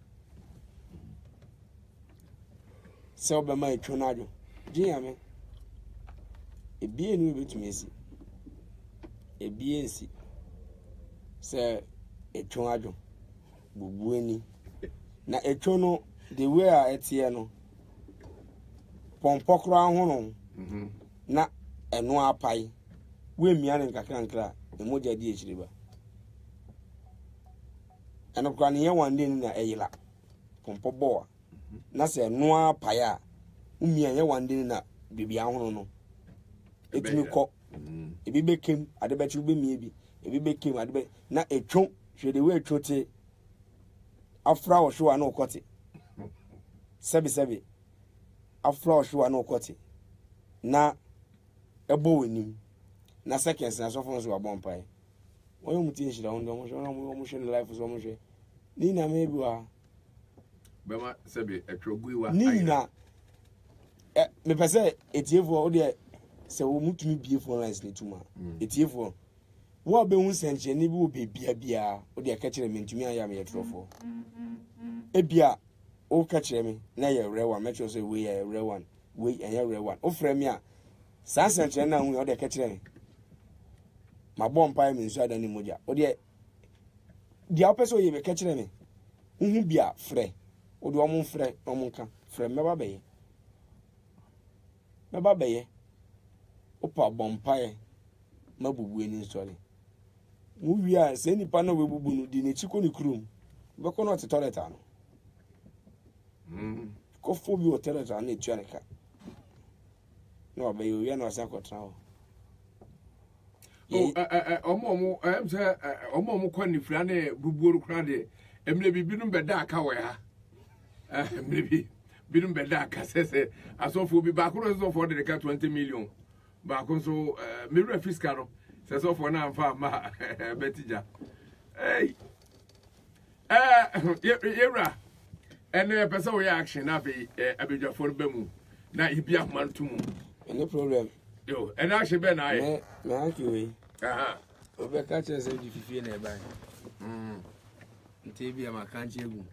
se obema twonadwo jinyame ebie ni betumi esi ebie nsi se etwonadwo bubueni na etwo no the way a etie no pompokro ahono na eno apai we miane nkakra emoja di echiriba eno kwa ne yewande ni na eyila pompobo na se eno apai a umia yewande ni na bibi ahono no etumi ko ebi bekem adebechi ube miebi ebi bekem adebe na etwo hwe the way etwo te afra wo hwe na okote sebi afra wo hwe na okote na ebo wenim na seconds na so fon so abon pai won mu tin shira hondo mo hwe life so mo hwe ni na mebi wa bema sebi etwogui wa ni na me pese etiefo o de se wo mutumi bie phone lines ne tuma etiefo wo be hu senche ni bi wo bebia bia o de ka kire me ntumi aya me yetrofo ebia o ka kire me na ye rewa metro say we ye rewan we ye rewan o frɛ me a saa senche na hu o de ka kire me ma bom pa me nsu ada ni moja o de dia o pese o ye be ka kire me hu bia frɛ o de o mo frɛ o mo ka frɛ me ba beye opa bompae mabubu eni nsori mu wi a se nipa na webubu no di ne chiko ni krum be ko no toilet ano ko fo bi o toilet ano e tua ne ka no abayo wi na asa kotra ho omo kwa ni fra na bubuoru kra de emle bibinu beda aka we ha emle bibinu beda aka sese asofo bi ba ko so for de ka 20 million ba ko so mirror fiscal no sese for na amfa ma betija yera ene pesa we action na be abedwafo no bemu na ibia man tumu no problem yo ene action be na aye me hanki we aha obe ka che se di fifie na e bai nte bia makanchi egu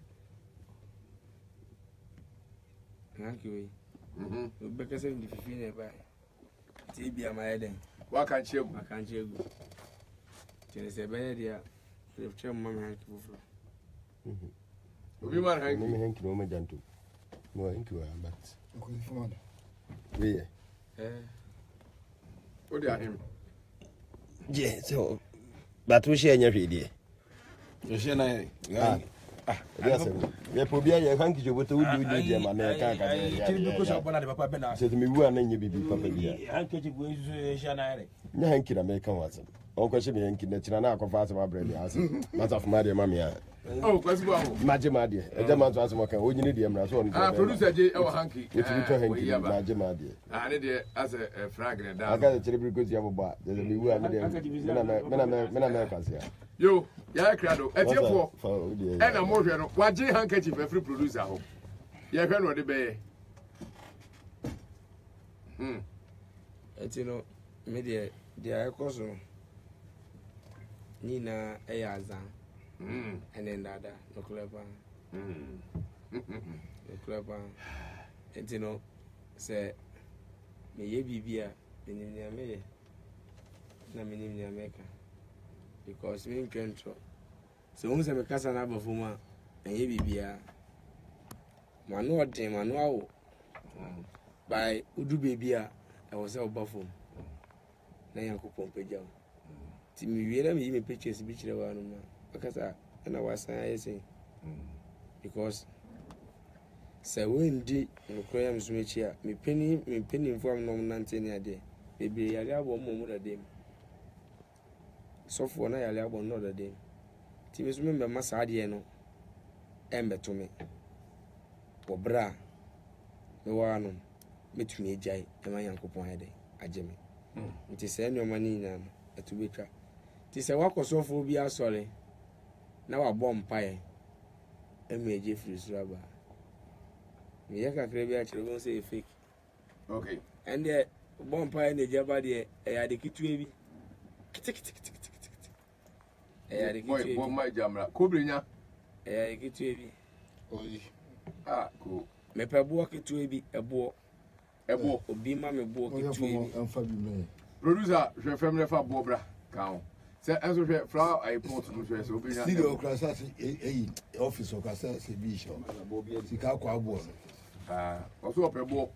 hanki we obe ka se di fifie na e bai nte bia ma eden wa kanchi egu makanchi egu tene se be dia refche mama hanki bufro obi man hanki me hanki no majanto no hanki wa but ko informada we o dia him je so but we share nya hwedie you share na yes ye pobia ye hanki jo boto udi je ma na ka ka kiri ko so bona de papa be na se mi wu ana nye bibi papa bia hanki ji go share na ere nya hanki na me kan wasa on question me yanki na china na akofa asema bread ya ase mata fuma de mama ya oh kwesi bo aho maje ma de e jama so asema kan onyini de mra so on producer je e wa hanky etimi to hanky maje ma de ne de as a frag ne da aka chere bi gozi aboba de me wu a me de mena kwase ya yo ya krado etiefo e na mo hwe no waje handkerchief free producer ho ya hwe no de be etino media dia ekoso ni na azan and then dada no clever no clever etino say me ye bibia me me na me ni America because me control so won say me kasa na abafuma ye bibia manu odin manu awo by udu bibia I was out bafum na yankopon pejam ti mi wiera mi me pictures bi kire wa no ma akasa na wasan ayese because say when di no kroya mi sumechi a me penny inform no nante ne ade bebe yale abo mo da dem sofo na yale abo no da dem ti me sume ma sa ade no embeto me obra me wa no metumi ejai e ma yankopon ade ageme nti se no mani nyam etubetwa ti se wakosofo bi asore na wa bom pae emeje free suraba me yaka krebi a kire gon say fake okay and the bom pae na jaba de e ya de kitue bi kitik e ya de kitue boy my jamra kobrenya e ya de kitue bi oyi cool me pe bo kitue bi ebo obi ma me bo kitue bi amfa bi me producer je fais me fa bobra kan se enso hwe fra airport no hwe se obenya studio klasa office o kasa se bi show sika kwa abo oso opebo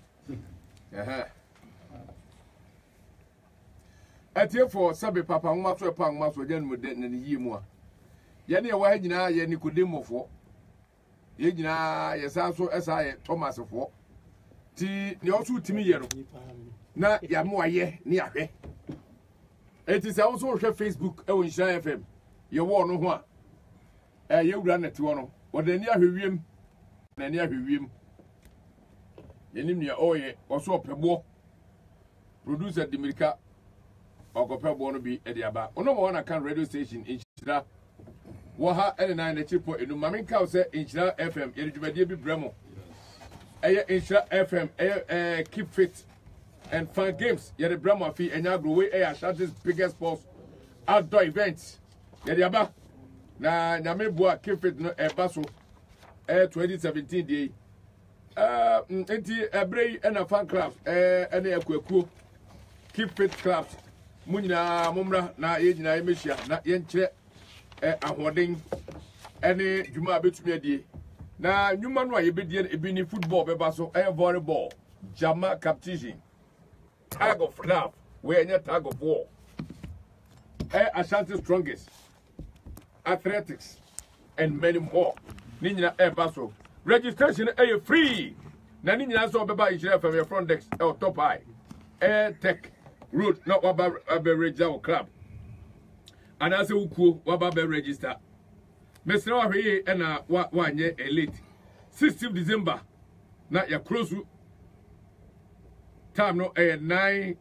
atie for sabe papa nwa so pa nwa so jan mu de ne yi mu a ye ne wa nyina ye Nikodemofo ye nyina ye sa so esa ye Thomas fo ti ne oso timi ye no na ya mo aye ne ahwe eti se oso hwe Facebook e won Nhyira FM ye wo no ho a ye wura na ti wo no wo de ne ahwe wiem na ne ahwe wiem ye nim ne oye oso opebo producer Dimirika Okopebo no bi ediaba ono mo na kan radio station Nhyira wo ha ene na na chipo enu mame ka se Nhyira FM ye djubadie bi bremo eye Nhyira FM eye keep fit and fun games ye the bremo afi enya grow we eye Ashanti's biggest sports outdoor events ye diaba na nyame boa keep fit no eba so 2017 dey enti ebrei ena fan club ene ekwakuo keep fit clubs munyina momra na ye nyina ye mehia na ye nkyere ahoden ene djuma betumi adie na nyuma no a ye bedie ebi ni football beba so volleyball jama competition tag of love we enya tag of war Ashanti strongest athletics and many more ni nyina so registration free na ni nyina so beba Nhyira from your front desk top high tech road not waba register club and as ukuo waba register mesra wa hwe e na wa nye elite 16th December na ya close time no 9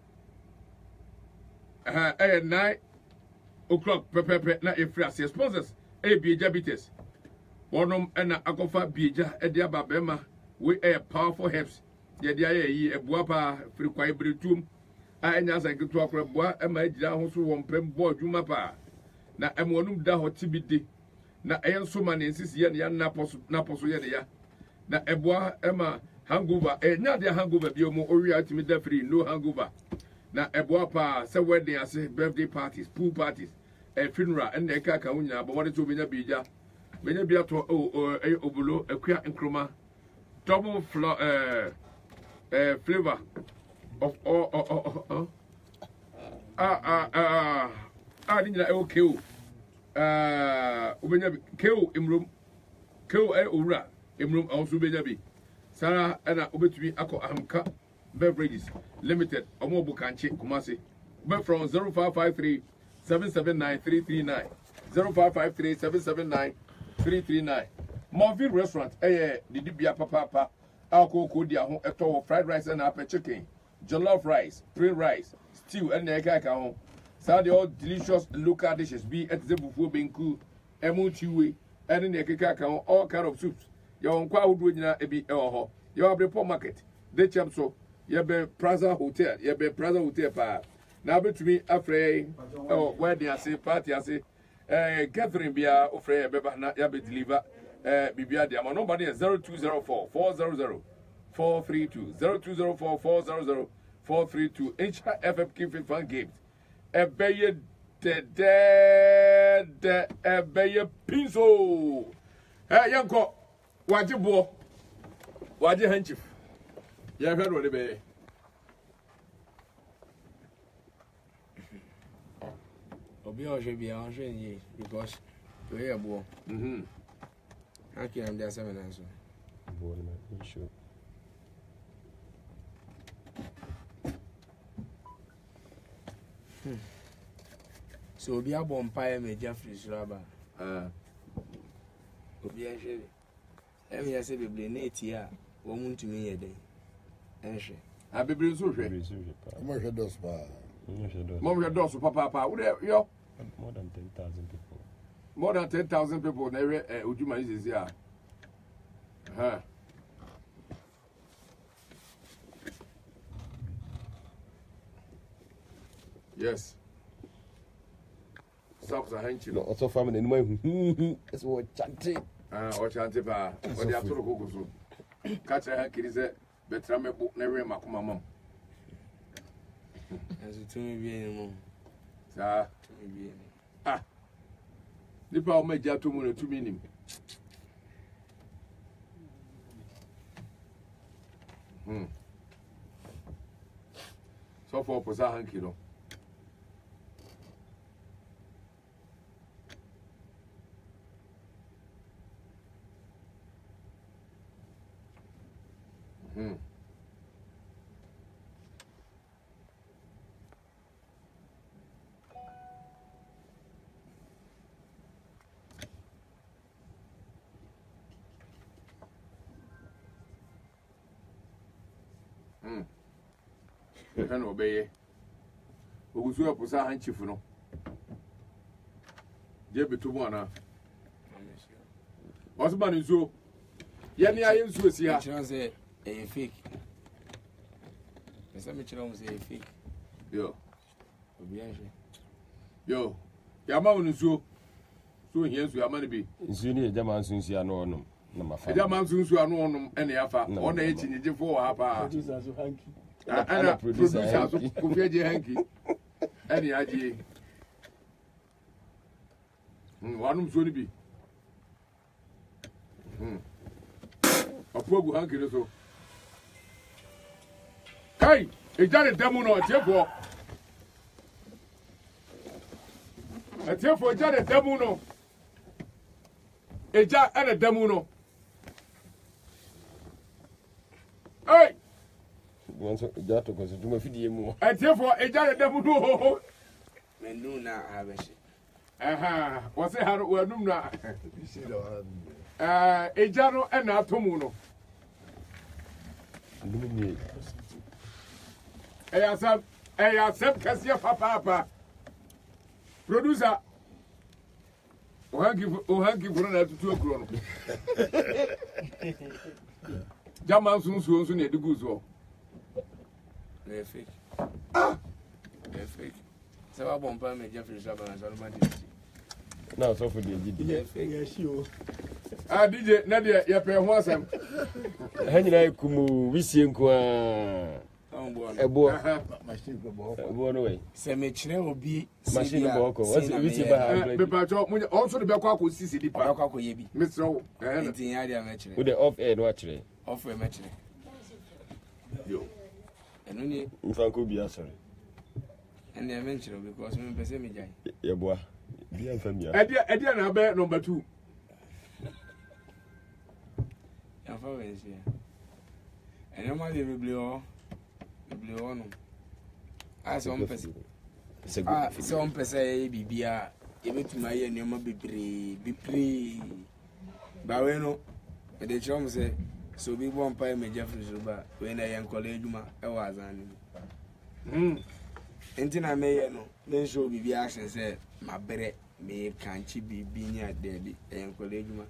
o'clock pepepe na efra sponsors bieja bites wonom na akofa bieja e dia babema we powerful helps ye dia yi ebua pa firi kwai bretum anya san kitu akora boa ma ejira ho so won pem bo adwuma pa na emwonum da ho tibidi na enso ma ne nsisi ye ne ya naposo ye ne ya na eboa ma hangover nya de hangover bi omo owia timi da free no hangover na eboa pa se wedding ase birthday parties pool parties funeral and e ka ka hunya bo wode to benya bija benya bia to obulo akua nkroma double floor flavor of nina okay ubenya keo imrum keo owura imrum also benya bi sara na obetumi akọ amka beverages limited omo bukanche kumase but from 0553 779 339 0553 779 339 Marvin restaurant didi bia papa alcohol dia ho eto fried rice and apple chicken jollof rice plain rice stew and eka ka ho so they all delicious local dishes be at the buffo benku emutiwe and eka ka ho all kind of soups your nkwa wodo nyina ebi ho your abreport market de cham so ye be Plaza Hotel pa na betumi afrey wedding ase party ase gathering bia ofrey beba na ya be deliver bibia dia my number is 0204 400 432 0204 400 432 HFFK Fan Games ebeye de ebeye pinso yanko waje handkerchief ya heard what be obi o je bi an je ni because we are bo how can am there 7 and so bo na sure so obi abo empire me Jeffrey Suraba obi an je emi ya se beble na etia wo mu ntumi ye den enhwe a bebre so hwe Mo hwe dos pa. Mo hwe dos papa wo yo more than 10,000 people. More than 10,000 people na Ujuma is here. Yes. Stops are henching. No, also family anymore. It's what chanting. Or chanting pa. Or they are to go so. Catch a hack is a better me book never makuma mom. As to me be anymore. Sir. Nipa o meja to mu na tu minim. So for posa hanky no. Can obey. Who was posa handkerchief no. Jebi to one. What's man is so? Yani I am so here. Say a fake. Esa me chira say fake. Yo. Obi an je. Yo. Ya ma wonu so. So here so ya ma be. Nsu ni eja man sunsu ya no onum na mafa. Eja man sunsu anu onum ene yafa. Ona echi ni je for ha pa. Jesus so hanky. Ana producer so Kofi Eje hanky. Ene aje. Wanum so ni bi. Apogu hanky no so. Hey, eja de demo no tiefo. Tiefo eja de demo no. Eja ene demo no. Hey! Once ja to ko so duma fidie mu. Tiefo eja de demo no. Menu na abeshi. What's it how we num na. You see the one. Eja no ena atomu no. Ndumi Eya sam kasiya papa. Producer Ohangi for na tutu okro no. Jama sunsu onsu na edigu so. Le fake. Le fake. Se wa bomba me Jeffrey Suraba na so ma dis. na so for the gidi. Yeah, sure. DJ na de ye pe ho asem. Ha nyina ikumu wisie nko a. Ebo. Machine go bo. Ebo no way. Se me kire obi Machine go ko. What's wisie ba ha? Me pa cho munye also de be kwa ko sisi di pa. Kwa ko yebi. Mr. Ntin ya dia me kire. With the off air no akire. Off air me kire. Yo. Enu ni Mfanko bia sorry. ene me kire because me pese me jai. Yeboa. Bia mfamia. Edia na be number 2. Ya fa we se. Ene ma de bibli o no. As on pese. se on pese bibia e betuma ye nneoma bebre ba we no e de chom se so bi bon pa me jafri ba we na yan kole adwuma e wa azan ni entina me ye no me show bibia action se mabere me kanchi bibi ni ade bi yan kole adwuma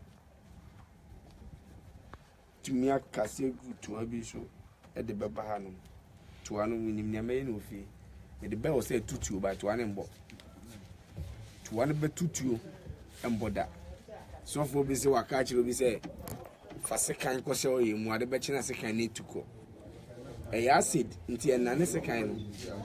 tumia kase gutu abi so e de beba ha no to anu minim ne me no fi e de be o se tutu ba to anu mbo to anu be tutu emboda so fo bi se waka chiro bi se fa sekan ko se o ye mu ade be china sekan ne tuko e ya acid nti en na ne sekan no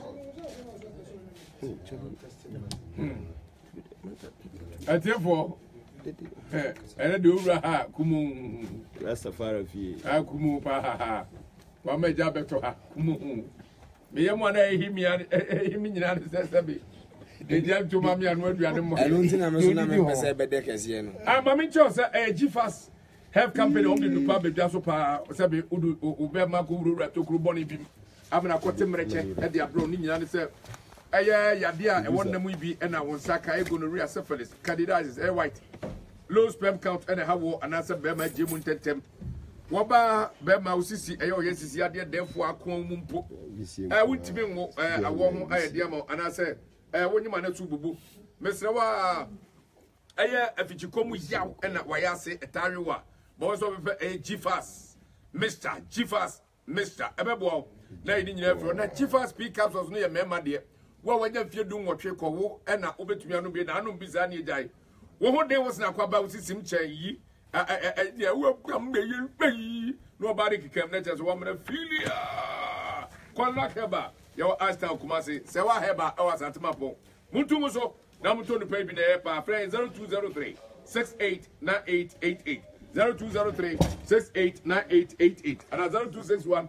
atefo ene de owura ha kumu Rastafari fie kumu pa ha wa ma ja beto ha kumu me yemo na ehimi nyina ne sesabe de dia ntoma me anu aduane mo enu ntina me so na me pese be de kese no ma me cho se GFAS Health Company on the nupa be dwa so pa sabe udu ube ma ko wura to kru boni bi amna ko temreche e de abro ni nyina ne se eye yade a e wonna mu bi e na won saka e gonorrhea syphilis candidiasis e white low sperm count and hawo anasa bema jemu tentem woba bema usisi eye oyesisi ade defo akon mu mpo wutimi wo awo ho ayede ma anasa wonyima na tu bubu mesre wa eye afichikomu yaw na wayase etarewa bo so be GFAS Mr GFAS Mr ebebo na yini nyina fro na GFAS P capsules no ye mema de wo wanya fie du nwotwe kowo na obetumi anu bi na anu biza na ejai wo ho de wos na kwaba usisim chen yi ya wo kwam be yi no body kikam na just wo mena filia kwala heba ya asta kumasi se wa heba e wa santimapo muntu muso na muntu no pay bi na pa friend 0203 689888 0203 689888 and 0261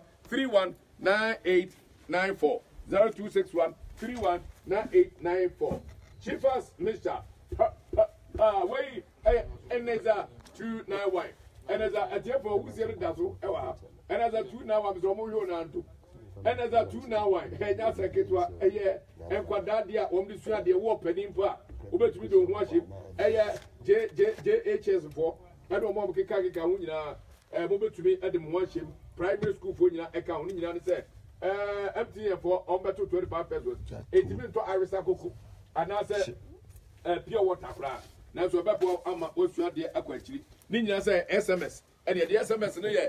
319894 0261 319894 GFAS Mr. Way Eneza 291 Eneza Atiefo Wuzeri Dazo Ewa Eneza 291 Zomo Yonanto Eneza 291 Henya Seketwa Eye Enkwadadia Omdisua de wo penimpa Obetumi do hoaship Eye JHS for Edo mo keka hu nyina mobetumi ede mo hoaship primary school for nyina eka hu nyina ne se MTN for ombeto 25 pesos. 18 to Irisa Koko. And I said pure water craft. Now so before I'm what's your dear aquachili. Nina say SMS. And the SMS no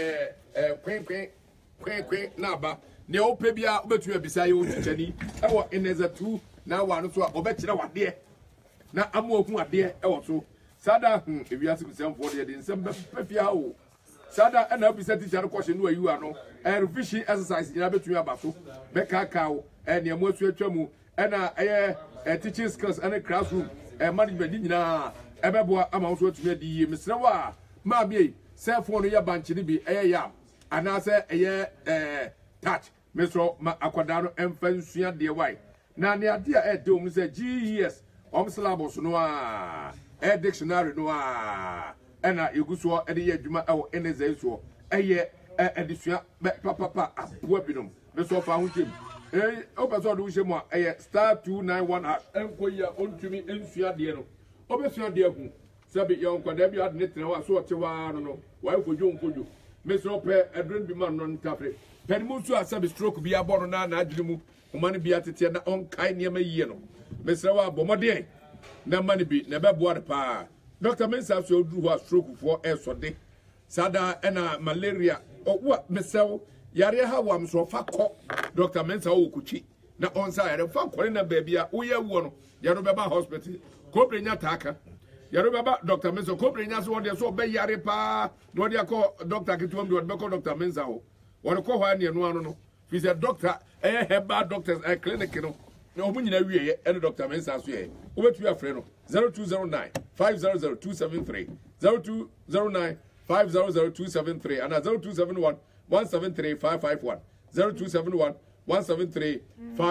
queen naba. Neo pebia betu beside you Jenny. Our in as a two now one so obetira what dear. Now I'm walking a dear also. Sada if you ask yourself for the in some pepia. Sada and I'll be set teacher question where you are no and fishing exercise in between abaso beka cow and your most tramu and a teaching skills and a classroom and management nyina ebebo amount to me the Mr. Wa Mami cell phone ya banchi bi yam and I say touch Mr. Aquadano and Fensuya dear white. Now the idea do say GES syllabus no dictionary no ena eguso ede ye adwuma ewo eneze so eye edisua papa aboa binom me so fa hontem obeso do hye mo eye *291 enkoya ontumi ensua de no obesua de hu sabe ye onkwada bi ade ne tena wa so otewa no wa efodwo nkodwo me so pe edren bi man no ntafre pedimu so asabe stroke bi aboro na adwene mu omane bi atete na onkai ne ma yie no me sra wa bomode na mane bi na beboa de pa Dr. Mensa so do a stroke for esode sada ena malaria owa mesel yare ha wam so fa ko Dr. Mensa o kuchi na onsa yare fa ko na baabia wo ye wo no yare beba hospital ko brenya taka yare beba Dr. Mensa ko brenya so de so be yare pa no de ko Dr. Kitom de be ko Dr. Mensa o won ko hwa ne no ano no fi say doctor heba doctors clinic no no mu nyina wie e Dr. Mensa so ye obetu afre no 0209 500 273 0209 500 273 and 0271 173 551 0271 173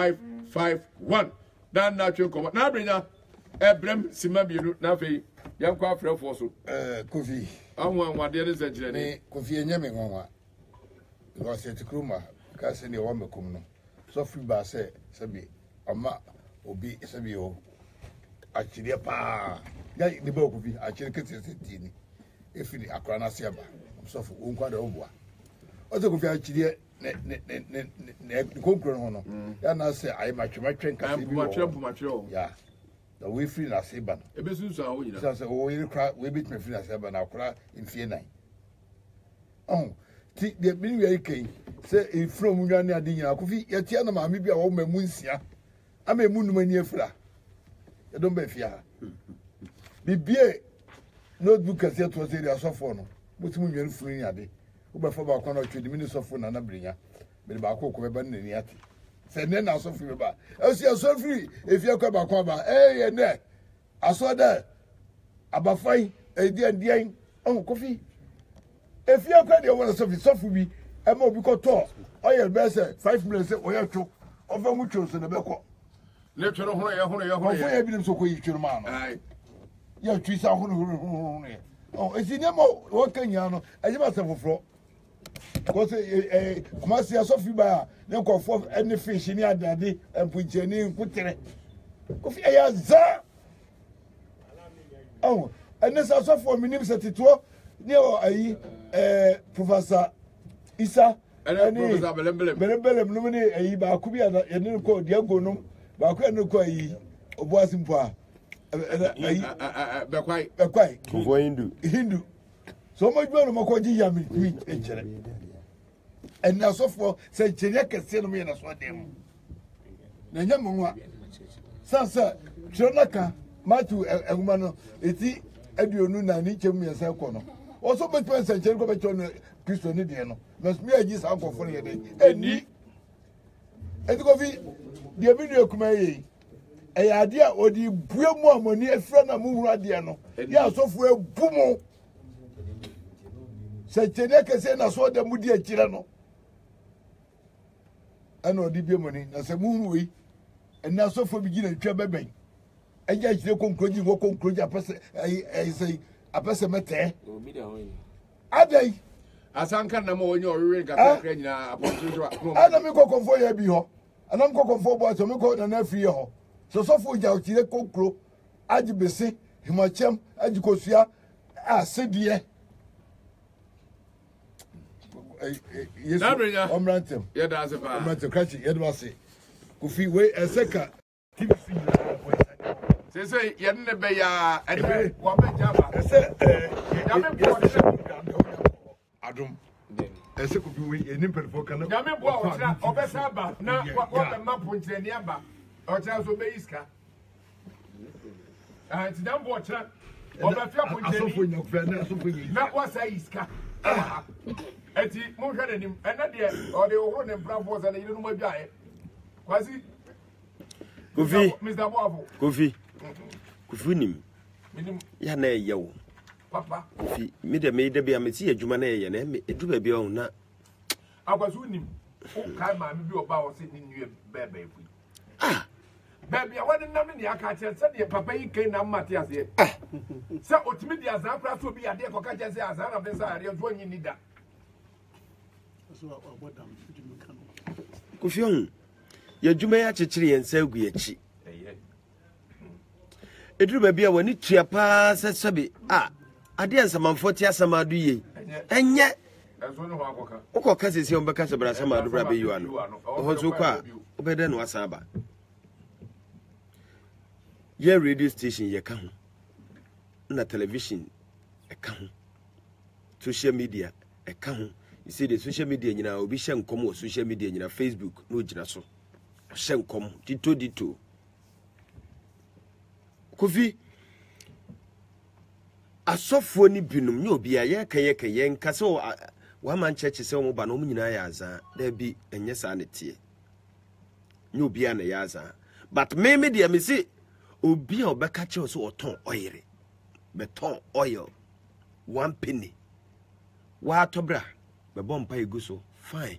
551 dan na twen ko na brenya ebrem sima bienu na fe yam kwa afre fo so Kofi anwade ne sagire ne Kofi enyame nwanwa because it kruma ka se ne wo mekum no so free ba se bi ama obi sabi o achire pa ya de ba okubi achire kete setini efiri akora na se aba so fo onkwada oboa o se kofi achire ne konkro no no ya na se ai matwe nka se bi matwe ya da we free na se ba no ebesunsu a wo nyina so o yiri kra we bit me free na se ba na akora mfie nan oh ti de bi wi kai se e from nwane ade nyina kofi ya tia na maame bi a wo mamu nsia ama emu numa ni efra ya don be fia bibie notebook ase to se dia sofo no mutumu nwan furu ni ade wo be fa ba kwa na twedi mini sofo na na brinya me ba ko ko be ba na ni ate se ne na sofo be ba esi asofri efia kwa ba kwa ba ye ne aso da abafai edian on kofi efia kwa de wona sofo bi e ma obi ko to oye be se 5 minutes oye twu ofa mu twu so na be ko ne twero hono ye ofa ye bi nem so ko yi twu ma no ai ya twi sa hono oh esi ne mo wo kanya no aje ba se foforo ko se kuma se asofi ba ne ko fo any fish ni adade empuncheni nkutere ko fi ya za oh ene sa asofi minim se tito ne o ayi professor Isa ene professor belembelem no ne ayi ba ku bi ada ene ko diago no ba ku ene ko ayi obuasimpo a bekwai Kufo hindu so mo gbe no mo ko ji ya mi echere en na so fo se chere kese no me na so dem na nya mo nwa sasa chonaka matu ehuma no eti aduonu na ni chem ya se ko no o so betu se chere ko be chono Kristo ni de no mas mi aji sa ko fo ne de eni eti ko fi de bi ne kuma yi ade a odi bue mu amoni afra na mu huru ade no ya asofo ebu mu se chene kese na so da mu di akire no ana odi bie moni na se mu huru yi na asofo bi gina twa beben eja akire konkroji ngo konkroji apese sei apese mete obi da hoyi adai asanka na mo onye orire nka kra nyina aponto ana mi ko konfo ya bi ho ana mi ko konfo bo aso mi ko na na free ho so sofo ja okire kokro aji bese himachem aji kosua asediye yesu omrantem ye da se ba omrantem kachi ye do ase kufi we eseka tvc se ye ne be ya ene wo be jaba ese ya me bo adum ese kufi we eni perfo kana ya me bo obesa ba na wo be mapo ntirani aba ọ̀chá so bẹ́ iska ti dá ń bọ̀ ọ̀chá ọba fi àpò njẹ́ na wọ́n sá iska ẹ̀tì mo hwẹ́ n'anim ẹ̀nà deẹ ọ̀dẹ̀ òhúrò ní mpramfọ́ sẹ́ni yìí nínú ẹbí ayẹ kwasi Mr. Boafo Kofi nim ya na ẹyẹ wo papa Kofi mi de bi a me ti adwuma na ẹyẹ na me edu ba bi o na akwasu nim o kai ma mi bi oba o se ni nue bebe fu baby I want na me ni aka che se de papa yi kai na mate ase se otimi di azan kra so bi ade ko ka che se azan na be sa are so nyi ni da so abodam fitimi kan Kofi on ya dwuma ya chechire yen sa gu yachi eduru ba bi a wani tua pa se sabe ade ansamanfo ti asamadu ye enye eso no akoka ukoka sisi ombeka se bra asamadu bra be yiwa no oho so kwa obede no asaba ye radio station ye ka ho na television e ka ho social media e ka ho you see the social media nyina obi hye nkom wo social media nyina Facebook no gina so hye nkom dito Kofi asofo ni binum nye obi a ye keye nka se wa man church se wo ba no nyina ya azan da bi enye sa ne tie nye obi a na ya azan but me dia me see obi a obeka che so oton oyire beton oil 1 penny wa tobra be bompa egu so fine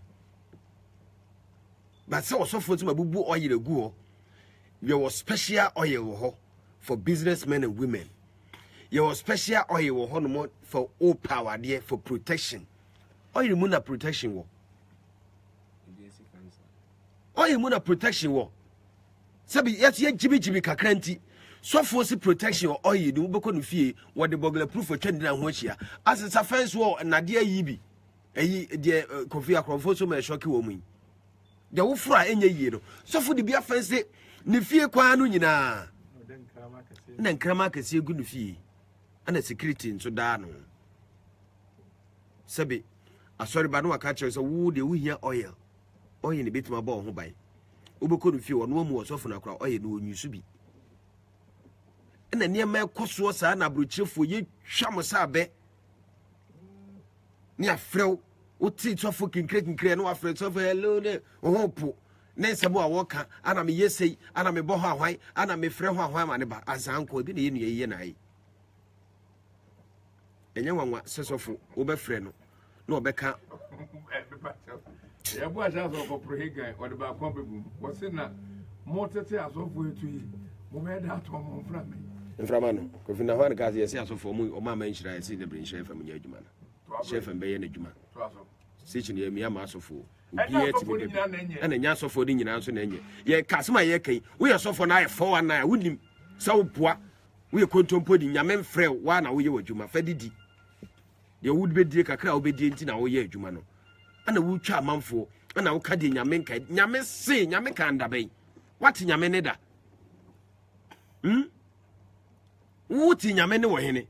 but se osofo ti mabubu oyire gu ho we was special oil ho for businessmen and women. Your special oil will for all power there for protection. Oil muna protection wo. Oil muna protection wo. Sabi yes ye jibi kakranti. So for protection or you do boko no fie what the burglar proof for trending and hochia. As it's a fence wall and nadia yibi. Dear Kofi Akrofo so me shock woman. The wofra enye yiro. So for the bia fence ni fie kwa no nyina. Na nkrama kase gu no fie. Ana security nso da no. Sabi asori ba no aka kire so wo de wo hia oil. Oil ni betima ba ho ban. Oboko no fie wo no mu osofo na kra oil no onyu su bi. Na niema ekoso sa na abrochefo ye twam sa be ni afrew oti twafo kinkre na afrew twafo hello ne ohopo na nsebo a woka ana me yesei ana me bo ho ahwan ana me frɛ ho ahwan ma ne ba azanko bi na ye nua ye na yi enye wanwa sesofo wo be frɛ no na obeka ya bo aja so ko prohigan o de ba kwa bebu wo se na mo tete asofo etu yi mo me da to mo fra me Inframano, Kofina Juan Gazi, yes, so for me, or my mention, I see the brain chef and Yajuman. Chef and Bayan Juman. Sitting near me, a mass of food. And a yasso for the answer. Ye, Casma Yeke, we are so for night 4 and 9, wouldn't so poor. We are going to put in Yamen Frel, 1 hour, you were Juma Fedidi. There would be Dick a crowd be in our year, Jumano. And a wood charm manful, and our cutting Yamenka, Yamen say, Yameka and Abbey. What in Yameneda? Wuti nyamene wo hene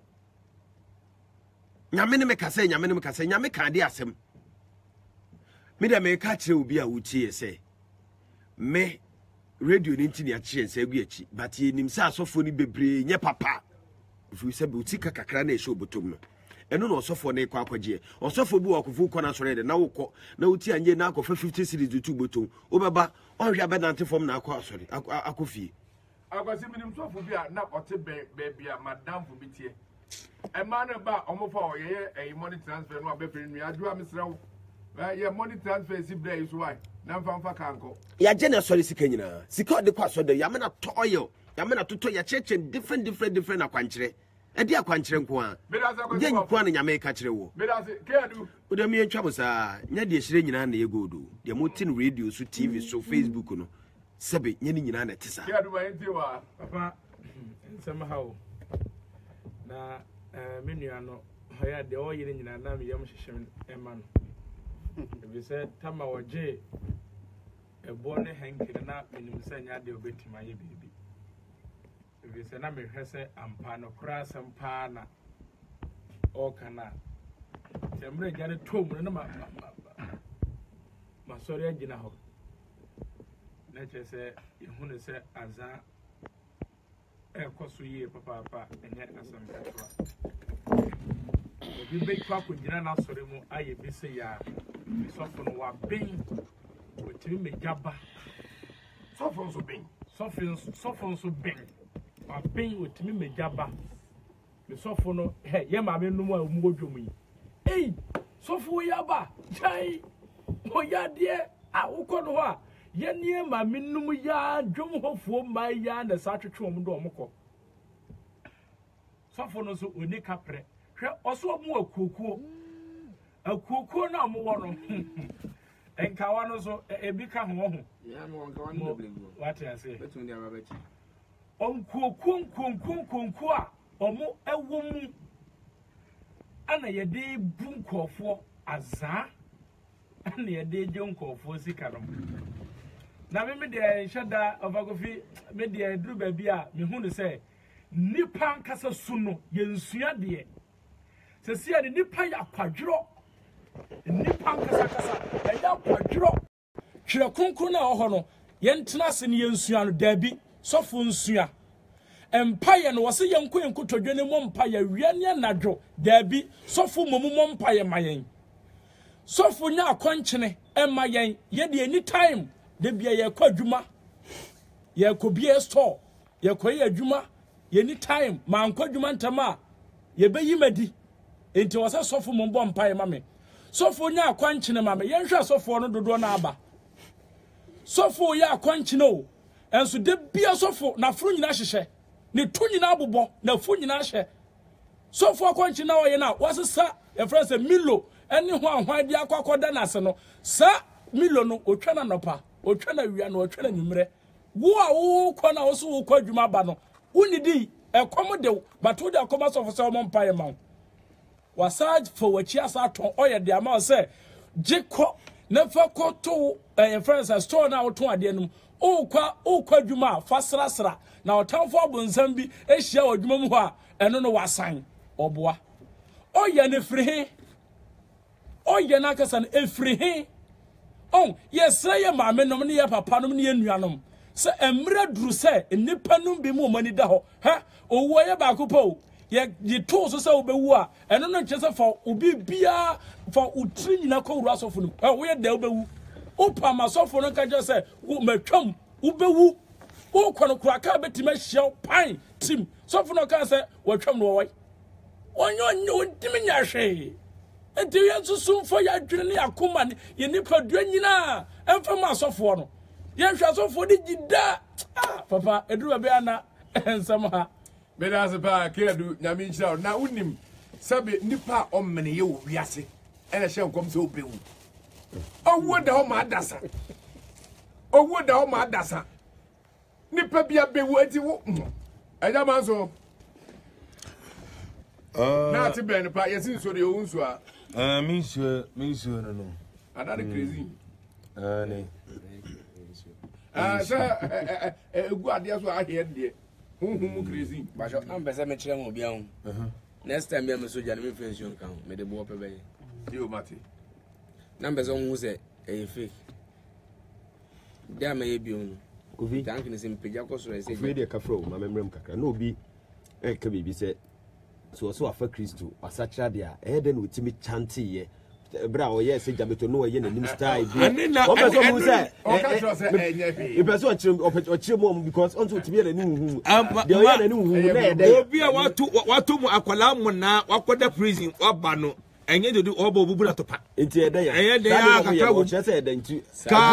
nyamene me kase nyame ka de asem me da me ka kire obi a wuti ese me radio ni ntini a kire nsa gu achi but ye nim sa asofo ni bebre nye papa fu se be uti kakakra na ehwe obotom no eno no osofo na ekwa akwaje osofo bi wo kofu kɔ na sore de na wokɔ na wuti anye na akɔfa 50 series tu botom obeba ɔhwe abɛdante fam na akɔ asore akɔfie akwasi minim so fo bia na ote bia madam fo bitie e ma na ba omo fa oyeye money transfer no abefre nu adua mesrew ye money transfer si bra iso why na mfa kanko ya je na sori sika nyina sika de kwa so de ya me na toyo ya me na toto ya cheche different akwankyere e de akwankyere nko a ye nko na nyame ka kire wo bedase kedu o de me ntwa musa nya de hire nyina na ye godo de motin radio so TV so Facebook no sebe nyeni nyina na tisa ya do enti wa papa nsema hawo na menu ano hoya de o yire nyina na me yam hyehyem ema no ebi se tama woje ebo ne hankire na menim se nya de obetima ye bibi ebi se na me hwese ampa no kra sampa na o kana temre gane tom na ma sori agina ho na chese ehunu se aza ekoso ye papa enye asampa obi be kwa kugina na sori mu aye bi se ya sofo no wa ben otiri mejaba sofo so ben so ben wa ben otiri mejaba me sofo no ye ma me numu a mu odwomu yi sofo yaba chai o ya de a ukọ no a ye nie ma me numu ya dwom hofo mai ya na sa twetwe om do omkọ sofo no so oni kapre hwe oso mu akukuo na mo wo no enkawa no so ebi ka ho ya mo enkawa no blegu what I say betun dia babachi onkuokuo a omo ewo mu ana ye de bu nkofo azaa ana ye de je nkofo sika no na me de shada ovagofi me de duru ba bi a me hu no se nipa nkasa su no ye nsua de se sia de nipa ya kwadworo nipa nkasa ya kwadworo hwere konkon na ho no ye ntena se ne ye nsua no dabi sofo nsua empire no wose ye nkotodwe ne mo empire wi ne anadwo dabi sofo momu empire mayen sofo nya akonkyene emayen ye de anytime de bia ye kwadwuma ye kobie store ye koye adwuma ye anytime ma nkwadwuma ntama ye beyi madi enti wose sofo mombo empire mame sofo nya akonkyene mame ye hwe sofo no dodo na aba sofo ye akonkyene o enso de bia sofo na furu nyina hyehye ne to nyina abobɔ na fu nyina hye sofo akonkyene na oye na wasesa e friend milo eni ho ahwan de akokoda na ase no sa milo no otwa na nopa otwa na wia no otwa na nyumre wo a wo kɔ na wo so wo kɔ adwuma ba no unidi ekom de but wo de akoma so for say o mpa ye ma wasaj for wachi asa ton oyɛ de ama say jekɔ na fa kɔ to friends store na wo ton ade no o kwa adwuma fa srasra na otamfo abonsam bi ehia adwuma mu hɔ a ɛno no wasan ɔboa oyɛ ne frihe oyɛ na kasa no efrihe yesra ye maame nom ne ye papa nom ne ye nuanom se emre duru se nipa nom bi mu mani da ho ha owo ye ba kopo ye to so se obewu a eno no nche se fa obi bia fa utri nyina ko wura sofo no wo ye da obewu opa ma sofo no ka je se wo matwam obewu wo kono kura ka betima hia pan tim sofo no ka se watwam no wo onyo ntimi nya hwe enti ye susum fo ya dwene ne akoma ne ye nipa dua nyina emfa ma sofo no ye hwa sofo de gida papa eduru be ana ensam ha me da se pa kedu nyame nchira na unim sabe nipa omene ye wo wiase ene hye nkom se obewu owo da ho ma adasa nipa bia bewu enti wo eja manso na ti ben pa yesin so de o nso a me sure no adare crazy ne sa egu ade so a here de hunhum crazy ba so am be se me kire mo bia ho next time me soja na me pension kan me de bo pe be yo mate na be so hu se e fake dia me ye bi onu Kofi tank ni se mpeja ko so e se Kofi de kafro ma memrem kakra na obi ka bibi se so afa Kristo asachra de a de na otimi chante ye bra o ye se jabeto no ye nanim style bi o be so mu se o ka tro se enye bi e person ochire mo because on so otimi ye nanim hu de o ye nanim hu na ye de obi a watu mu akwala mu na wakoda prison waba no enye de obo bubura topa enti e de ya enye de ya kakra wo che se de nti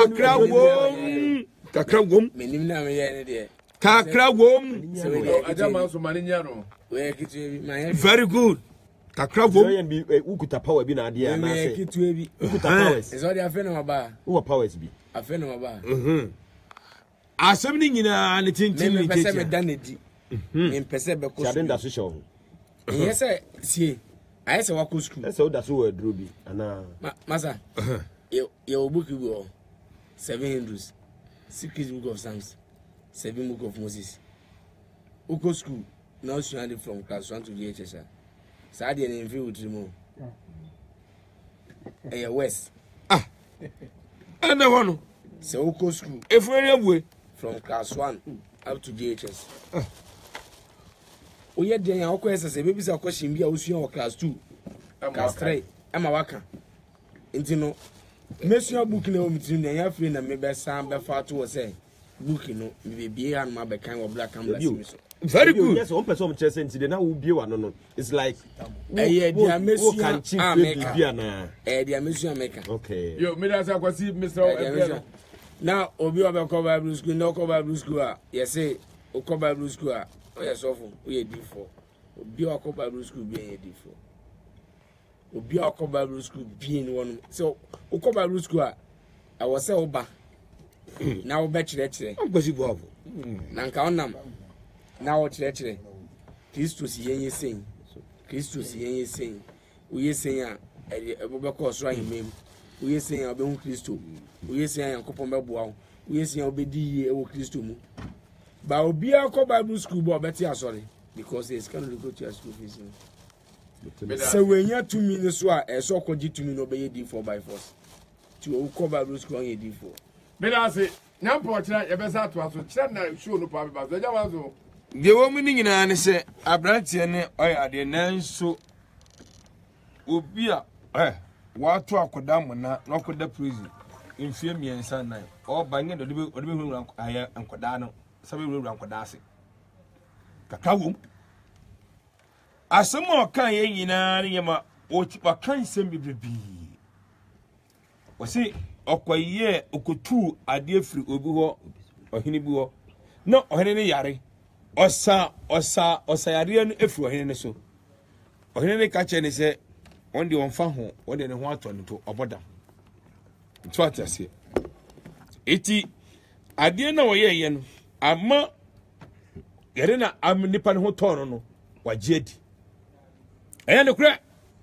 kakra wom menim na me ye ne de kakra wom aja man so mani nya no we kitu bi ma very good kakra wom so bi ukuta power bi na ade a na se kitu bi ukuta powers e so de afa na ba wo powers bi afa na ba asem ni nyina ne tintin me ni pese me cheche da na di me pese be ko chade nda so show yes sie I say wa ko school e se o da so wa duro bi ana masa your book go 7 Hindus 6 book of Psalms 7 book of Moses uko school now studying from class 1 to GHS sa dey na envy with mo west ana hono so uko school efere abue from class 1 up to GHS oye den ya okọ ese baby say question bi a osua o class 2 class 3 ama waka ntino mesua book na o mitiri na ya free na me be san be fa to say book no me be bie han ma be kan o black and black so very good yes one person chese nti de na wo bie wa no it's like dia mesua can chief bia na dia mesua meka okay yo me da sa kwasi Mr. now obi obe ko Bible school no ko Bible school a yes say o ko Bible school a o yes ofo o ye D4 obi o ko Bible school bi ye D4 obi o ko Bible school bi ni won so o ko Bible school a wo say oba na wo be kire agbosi bo abo na nka onam na wo kire Kristo si yenye sen Kristo si yenye sen o ye sen a ebo be ko so ahimem o ye sen a be hu Kristo o ye sen a Yankopon be boa o ye sen a obedi ye e wo Kristo mu ba obi akọ Bible school bo obeti asori because they can go to school fees so when you 2 minutes so e so koji 2 minutes obey D4 by force to ukọ Bible school on D4 me da se nyampo kira ye be sa to aso kira na show no pa be ba so ja wa so de wo mu ni nyina ne se abrantie ne oya ade nanso obi a watu akoda mu na akoda prison mfie miensa nan o banye do de be hu aya ankoda no sabe wura ankoda ase kakra wom asemo kan ye nyina ne yema o tipa kan sem bibrebi wose okoye okotu ade afiri obi ho ohene bi ho no ohene ne yare osa yare no afiri ohene ne so ohene ne ka che ne se on de on fa ho on de ne ho ato ne to oboda to atase eti adeɛ na wɔyɛ yɛ no ama yɛre na am nipa no ho tɔn no wagye adi ɛyɛ no korɛ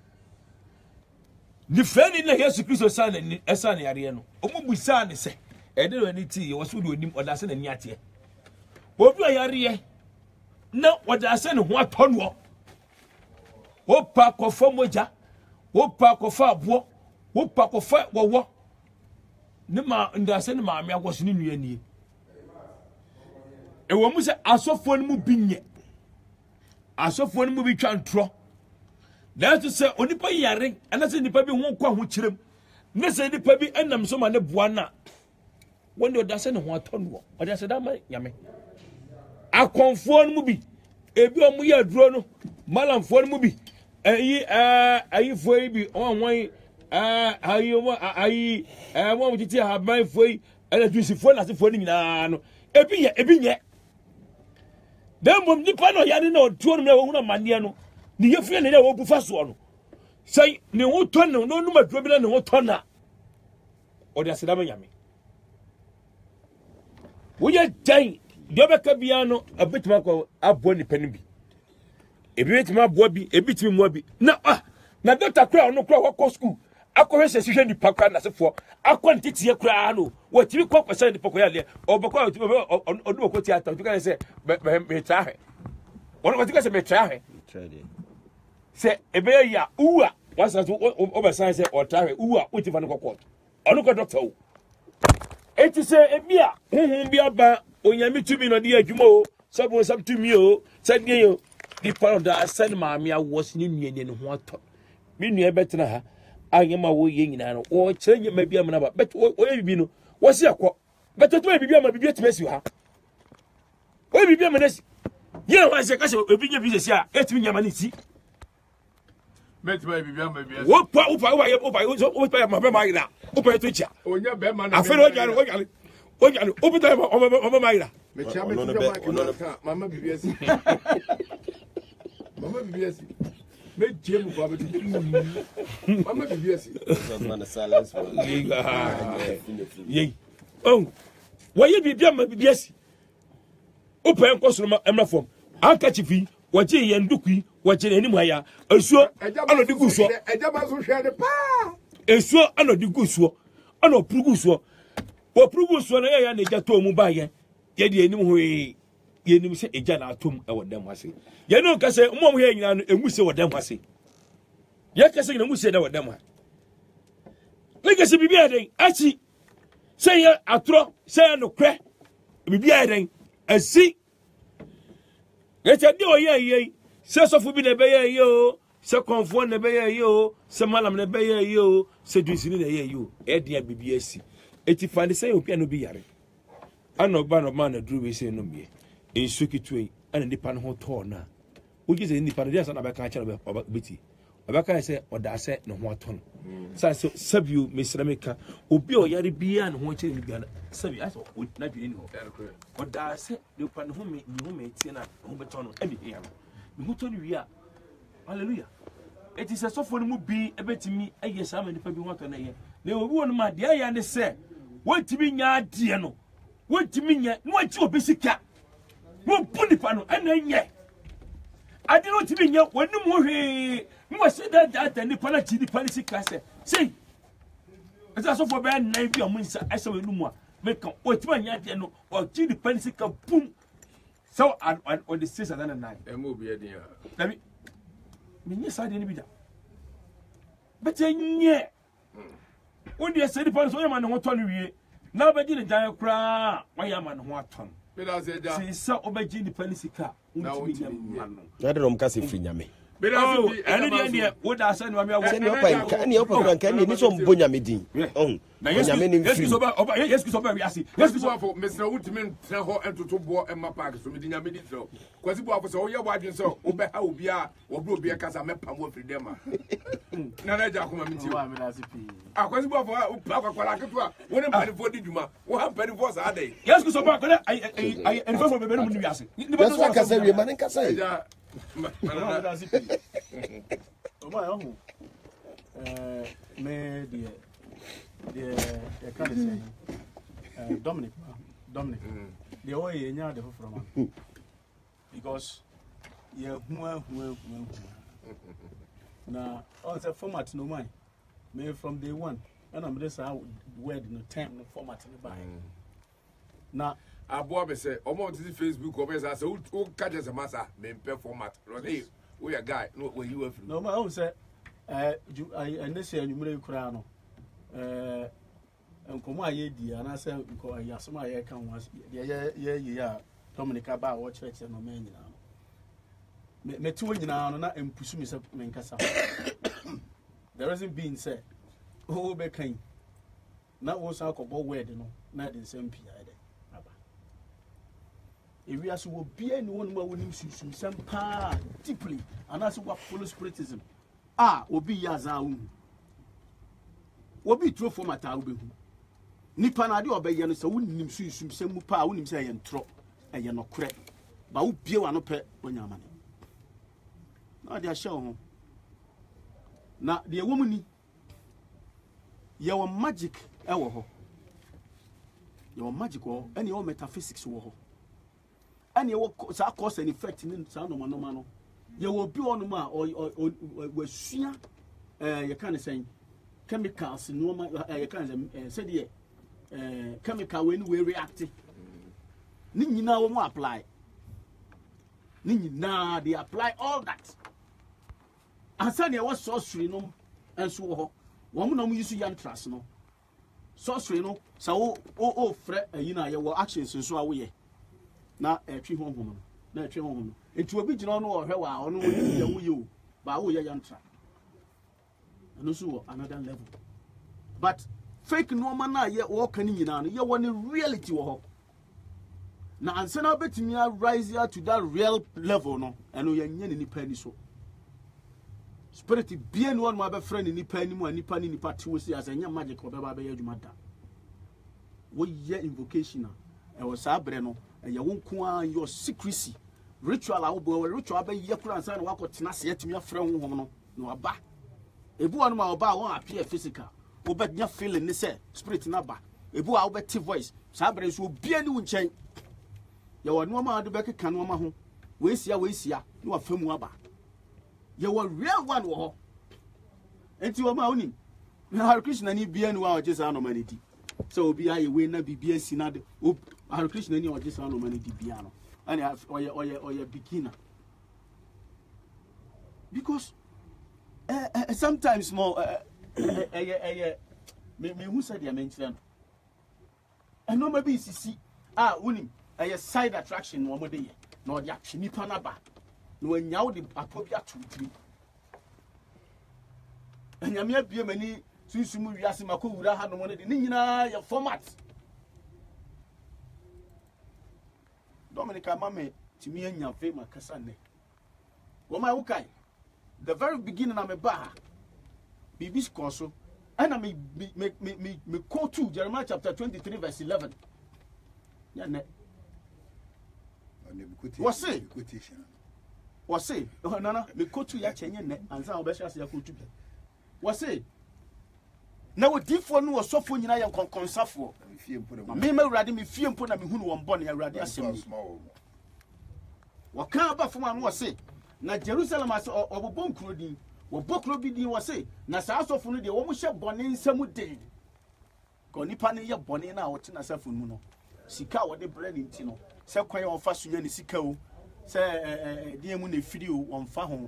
the fɛni na Yesu Kristo sa na ɛsa na yare no ɔmo busa ne sɛ ɛde no ani ti wɔ so de onim ɔda se na ni ateɛ obi a yare na ɔda se ne ho atɔ no wopa kɔfa mogya wopa kɔfa aboɔ wopa kɔfa wɔwɔ ne ma ndase ne maame agɔso ne nua nie ɛwɔ mu sɛ asɔfoɔ no mu bi nyɛ asɔfoɔ no mu bi twa ntorɔ na ɛto sɛ onipa yare ɛna sɛ nipa bi ho kɔ ho kyerɛm ne sɛ nipa bi ɛnam so ma ne boa na wɔn de ɔdase ne ho atɔ no ɔde asɛ da ma nyame akɔnfoɔ no mu bi ebi ɔmo yɛ aduro no malamfoɔ no mu bi ayifoɔ yi bi wɔn wɔn titi ahabanfoɔ yi ɛna dusifoɔ na asefoɔ no nyinaa no ebi nyɛ dɛm nipa na ɔyare na ɔtuo no na wɔn amaneɛ no ne yɛfiri ne yɛ wɔ bufa soɔ no sɛ ne ho tɔ ne no num aduro bi na ne ho tɔ na ɔde aseda ma nyame woyɛ dan deɛ ɔbɛka biara no ɛbɛtumi akɔ aboa nipa no bi ebi bɛtumi aboa bi ebi tumi mua bi na dɔkta kora ɔno kora wɔkɔ school akɔhwɛ sɛ sihwɛ nipa kora nasefoɔ akɔ ne teteɛ koraa no wɔtumi kɔ kɔsɛ nipa kɔ yɛ ɔbɛkɔ ɔno wɔkɔ tiata ɔtumi ka sɛ metra hwɛ ɔno wɔtumi ka sɛ metra hwɛ sɛ ɛbɛyɛ yi a uwu a wasan so ɔbɛsan sɛ ɔtra hwɛ uwu a wotu fa no kɔ kɔɔto ɔno kɔ dɔkta o eti sɛ ebi a huhun bi aba onyame tumi na ɔde yɛ adwuma o sɛ bo nsam tumi o sɛ deɛ o nipa da asɛn maame awɔ si ne nua ne ho atɔ me nua bɛtena ha anyama wo yɛ nyinaa no ɔkyerɛ nyama bi amana ba bet ɔyɛ bibi no wɔsi akɔ bɛtɛ to bibi ama bibi etime si ha ɔyɛ bibi ama nasi yɛ ho asɛ ka sɛ ebi nya bi sɛ a etime nyama ne si Metma bibi ama bibi wo pa ma ba ma ira wo pa to chia onya be ma na afero ojale wo pa ma ira me chia me mama bibi asi mama bibi asi me jemu kwa be mama bibi asi ye oh wo ye bibi ama bibi asi wo pa enko soro ma emra fom anka chifi waje ye ndukui waje ne nimu aya esuo anodi gusuo ejaba so hwe de pa esuo anodi gusuo ana opurugusuo opurugusuo na ya na eja to mu ba ye ye de enim ho ye nim se eja na atom e wodam ase ye no ka se mo hwe nyina no emu se wodam ase ye ka se na mu se da wodam ha lege se bibia den achi se ye atro se ye no kre bibia den asi ete de oye se sofu bi na be ye o se konfo na be ye o se malam na be ye o se dunsini na ye o e dia bibia asi eti fande se obi no bi yare ana oba no man na duru we se no mie ensu kitwe ana nipa no ho to na ogi se nipa no dia sa na be ka kire be beti oba ka se oda se no ho ato no sa se sabio mesrameka obi o yare bia no ho kire ni bia na sabio aso na dwe ni ho oda se nipa no ho me tie na ho beto no e bi ya me ho to ni wi a hallelujah eti se sofo no mu bi ebetimi eye sa ma nipa bi ho ato na ye na obi wonu ma de ya ne se wotimi nya ade no wotimi nya no ati obesika wo puni pa no ana nye ade no timi nya wonu mo hwe mo se da nipa na ti nipa ni sika se sei esa sofo be nan bi o mo nsa esa wonu mu a meka wotimi nya ade no o ti nipa ni sika pum so on the 6 and 9 em obi ade ya dabi me nya sa de ni bi da bete nye wodi ese nipa so yama ne ho tɔ no wie na obedi ne dan kra wa yama ne ho atɔ be da se ja si sa obedi nipa ni sika na wotimi nya no na de rom ka se firi nyame be da se ɛne deɛ deɛ woda asɛ ne wame awo se ne opa nka ne opa nka ne ni so mbo nyame din na nyame ne mfiri yesu so ba wi ase yesu so afo mesra wutimi ntra ho entoto bo emma park so medi nyame di tro kwasi bo afo so wo ye wadwen so wo be ha obi a wo bro obi kasa mepam wo firi dem a na na ja kuma menti wa me da sipi kwasi bo afo akwala keto a wo ne mpani fo di dwuma wo ha mpani fo sa adai yesu so ba kɔdɛ ai enfo fo bebe no mu ni wi ase yesu akasa wie ma ne nkasa yi ja wa me da sipi o ma yo me de kan se Dominic Dominic. The way you know the from because yeah, now on the format no mind. Me from day one, and I'm just how word no time no format in the buy. Now, Abo be say, omo ti Facebook ko be say who catch as a massa me format. Hey, we a guy, no where you from. no, my own say, I say you may cry no. And come I di and I say because I some I can was yeah Dominic about what church no man now. Me two nyina no na empusu me say me nkasa. There isn't being said. Oh be kan. Na wo sa ko bo word no na the same pia dey. Aba. If we as wo bia ni wonu ma wonim susum sam pa deeply and as we follow spiritism. Obi yaza wu. Obi tro format a wo be hu. Nipa na de obeye no se wonim susum sam mu pa wonim se ye ntro eye no kore. Ba wo bia wa no pe onyamane. Na de ahye ho. Na de womu ni ye wo magic e wo ho. Ye wo magic wo ene wo metaphysics wo ho. Ene wo sa cause and effect ni sa no no. Ye wo bi onu ma wo sua ye kan say chemicals no ma ye kan say de chemical when we react. Ni nyina wo mo apply. Ni nyina they apply all that. Ansani was sorcery no and so ho. One no use yantras no. Sorcery no so fre yina ye wo actions so awe na etwi honhom no. Na etwi honhom no. Enti obi gina no ohwe wa ono woni ye wo ye o. Ba wo ye yantra. And also another level. But fake no man na ye wo kan nyina no ye woni reality wo ho. Na ansana betimi rise to that real level no. Eno ye nye ni nipa ni so. Spirit bien one ma be friend ni nipa ni mu nipa ni nipa ti wo si as enya magic obeba be adwuma da wo ye invocation e wo sa bre no e ye wonko an your secrecy ritual a wo bo ritual be ye kura ansa na wakotena se yatimi afra honhom no na waba ebu anu ma oba won appear physical wo be nya feeling ni say spirit na ba ebu a wo be ti voice sa bre so bien ni wo nchen ye wo no ma do be keka no ma ho we sia ni wa famu aba you were real one wo enti wo ma oni na Hare Krishna ni bia ni wa ojesa no manidi so obi aye we na bibia sinade Hare Krishna ni ojesa no manidi bia no ani oye beginner because sometimes more me who said ya mention and no maybe sisi unim side attraction wo mo de ye na odi atwini pa na ba no anyawo de apobia tutiri anyame abie mani sunsumu wiase makowura ha no mo de ni nyina ya format Dominica mame timi anya fe makasa ne wo ma wukai the very beginning am ba bibis koso and me quote to Jeremiah chapter 23 verse 11 ya ne was say nana me kotu ya chenye ne anza obesha se ya kotu bi was say na wo difo no osofo nyina ye konkonsafo me mawurade me fie mpo na me hunu won bone awurade asem wo kan ba fo anu was say na Jerusalem as obobon krodin wo bokro bi din was say na sa asofo no de wo mo hye bone nsam den ko nipa ne ye bone na wo tena safo mu no sika wo de brand nti no se kwan wo fa so nya ne sika o se die mu na firi o wonfa ho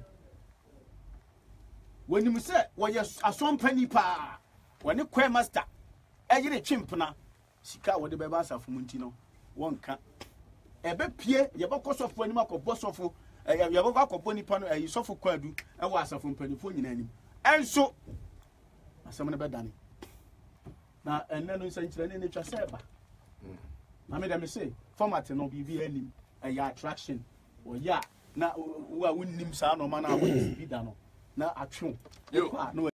woni se wo ye asompani pa woni kwan master eyire twimpna sika wo de beba asafo mu nti no wonka ebe pie ye bokosofo anim akobosofo ye bokwa akoboni pa no sofo kwadu e wo asafo mpanifo nyina anim enso asem ne bedane na enne no nsankyire ne ne twa seba na me dem say format no bibi anim attraction ya na wa wonnim sa no ma na wo bi da no na atwe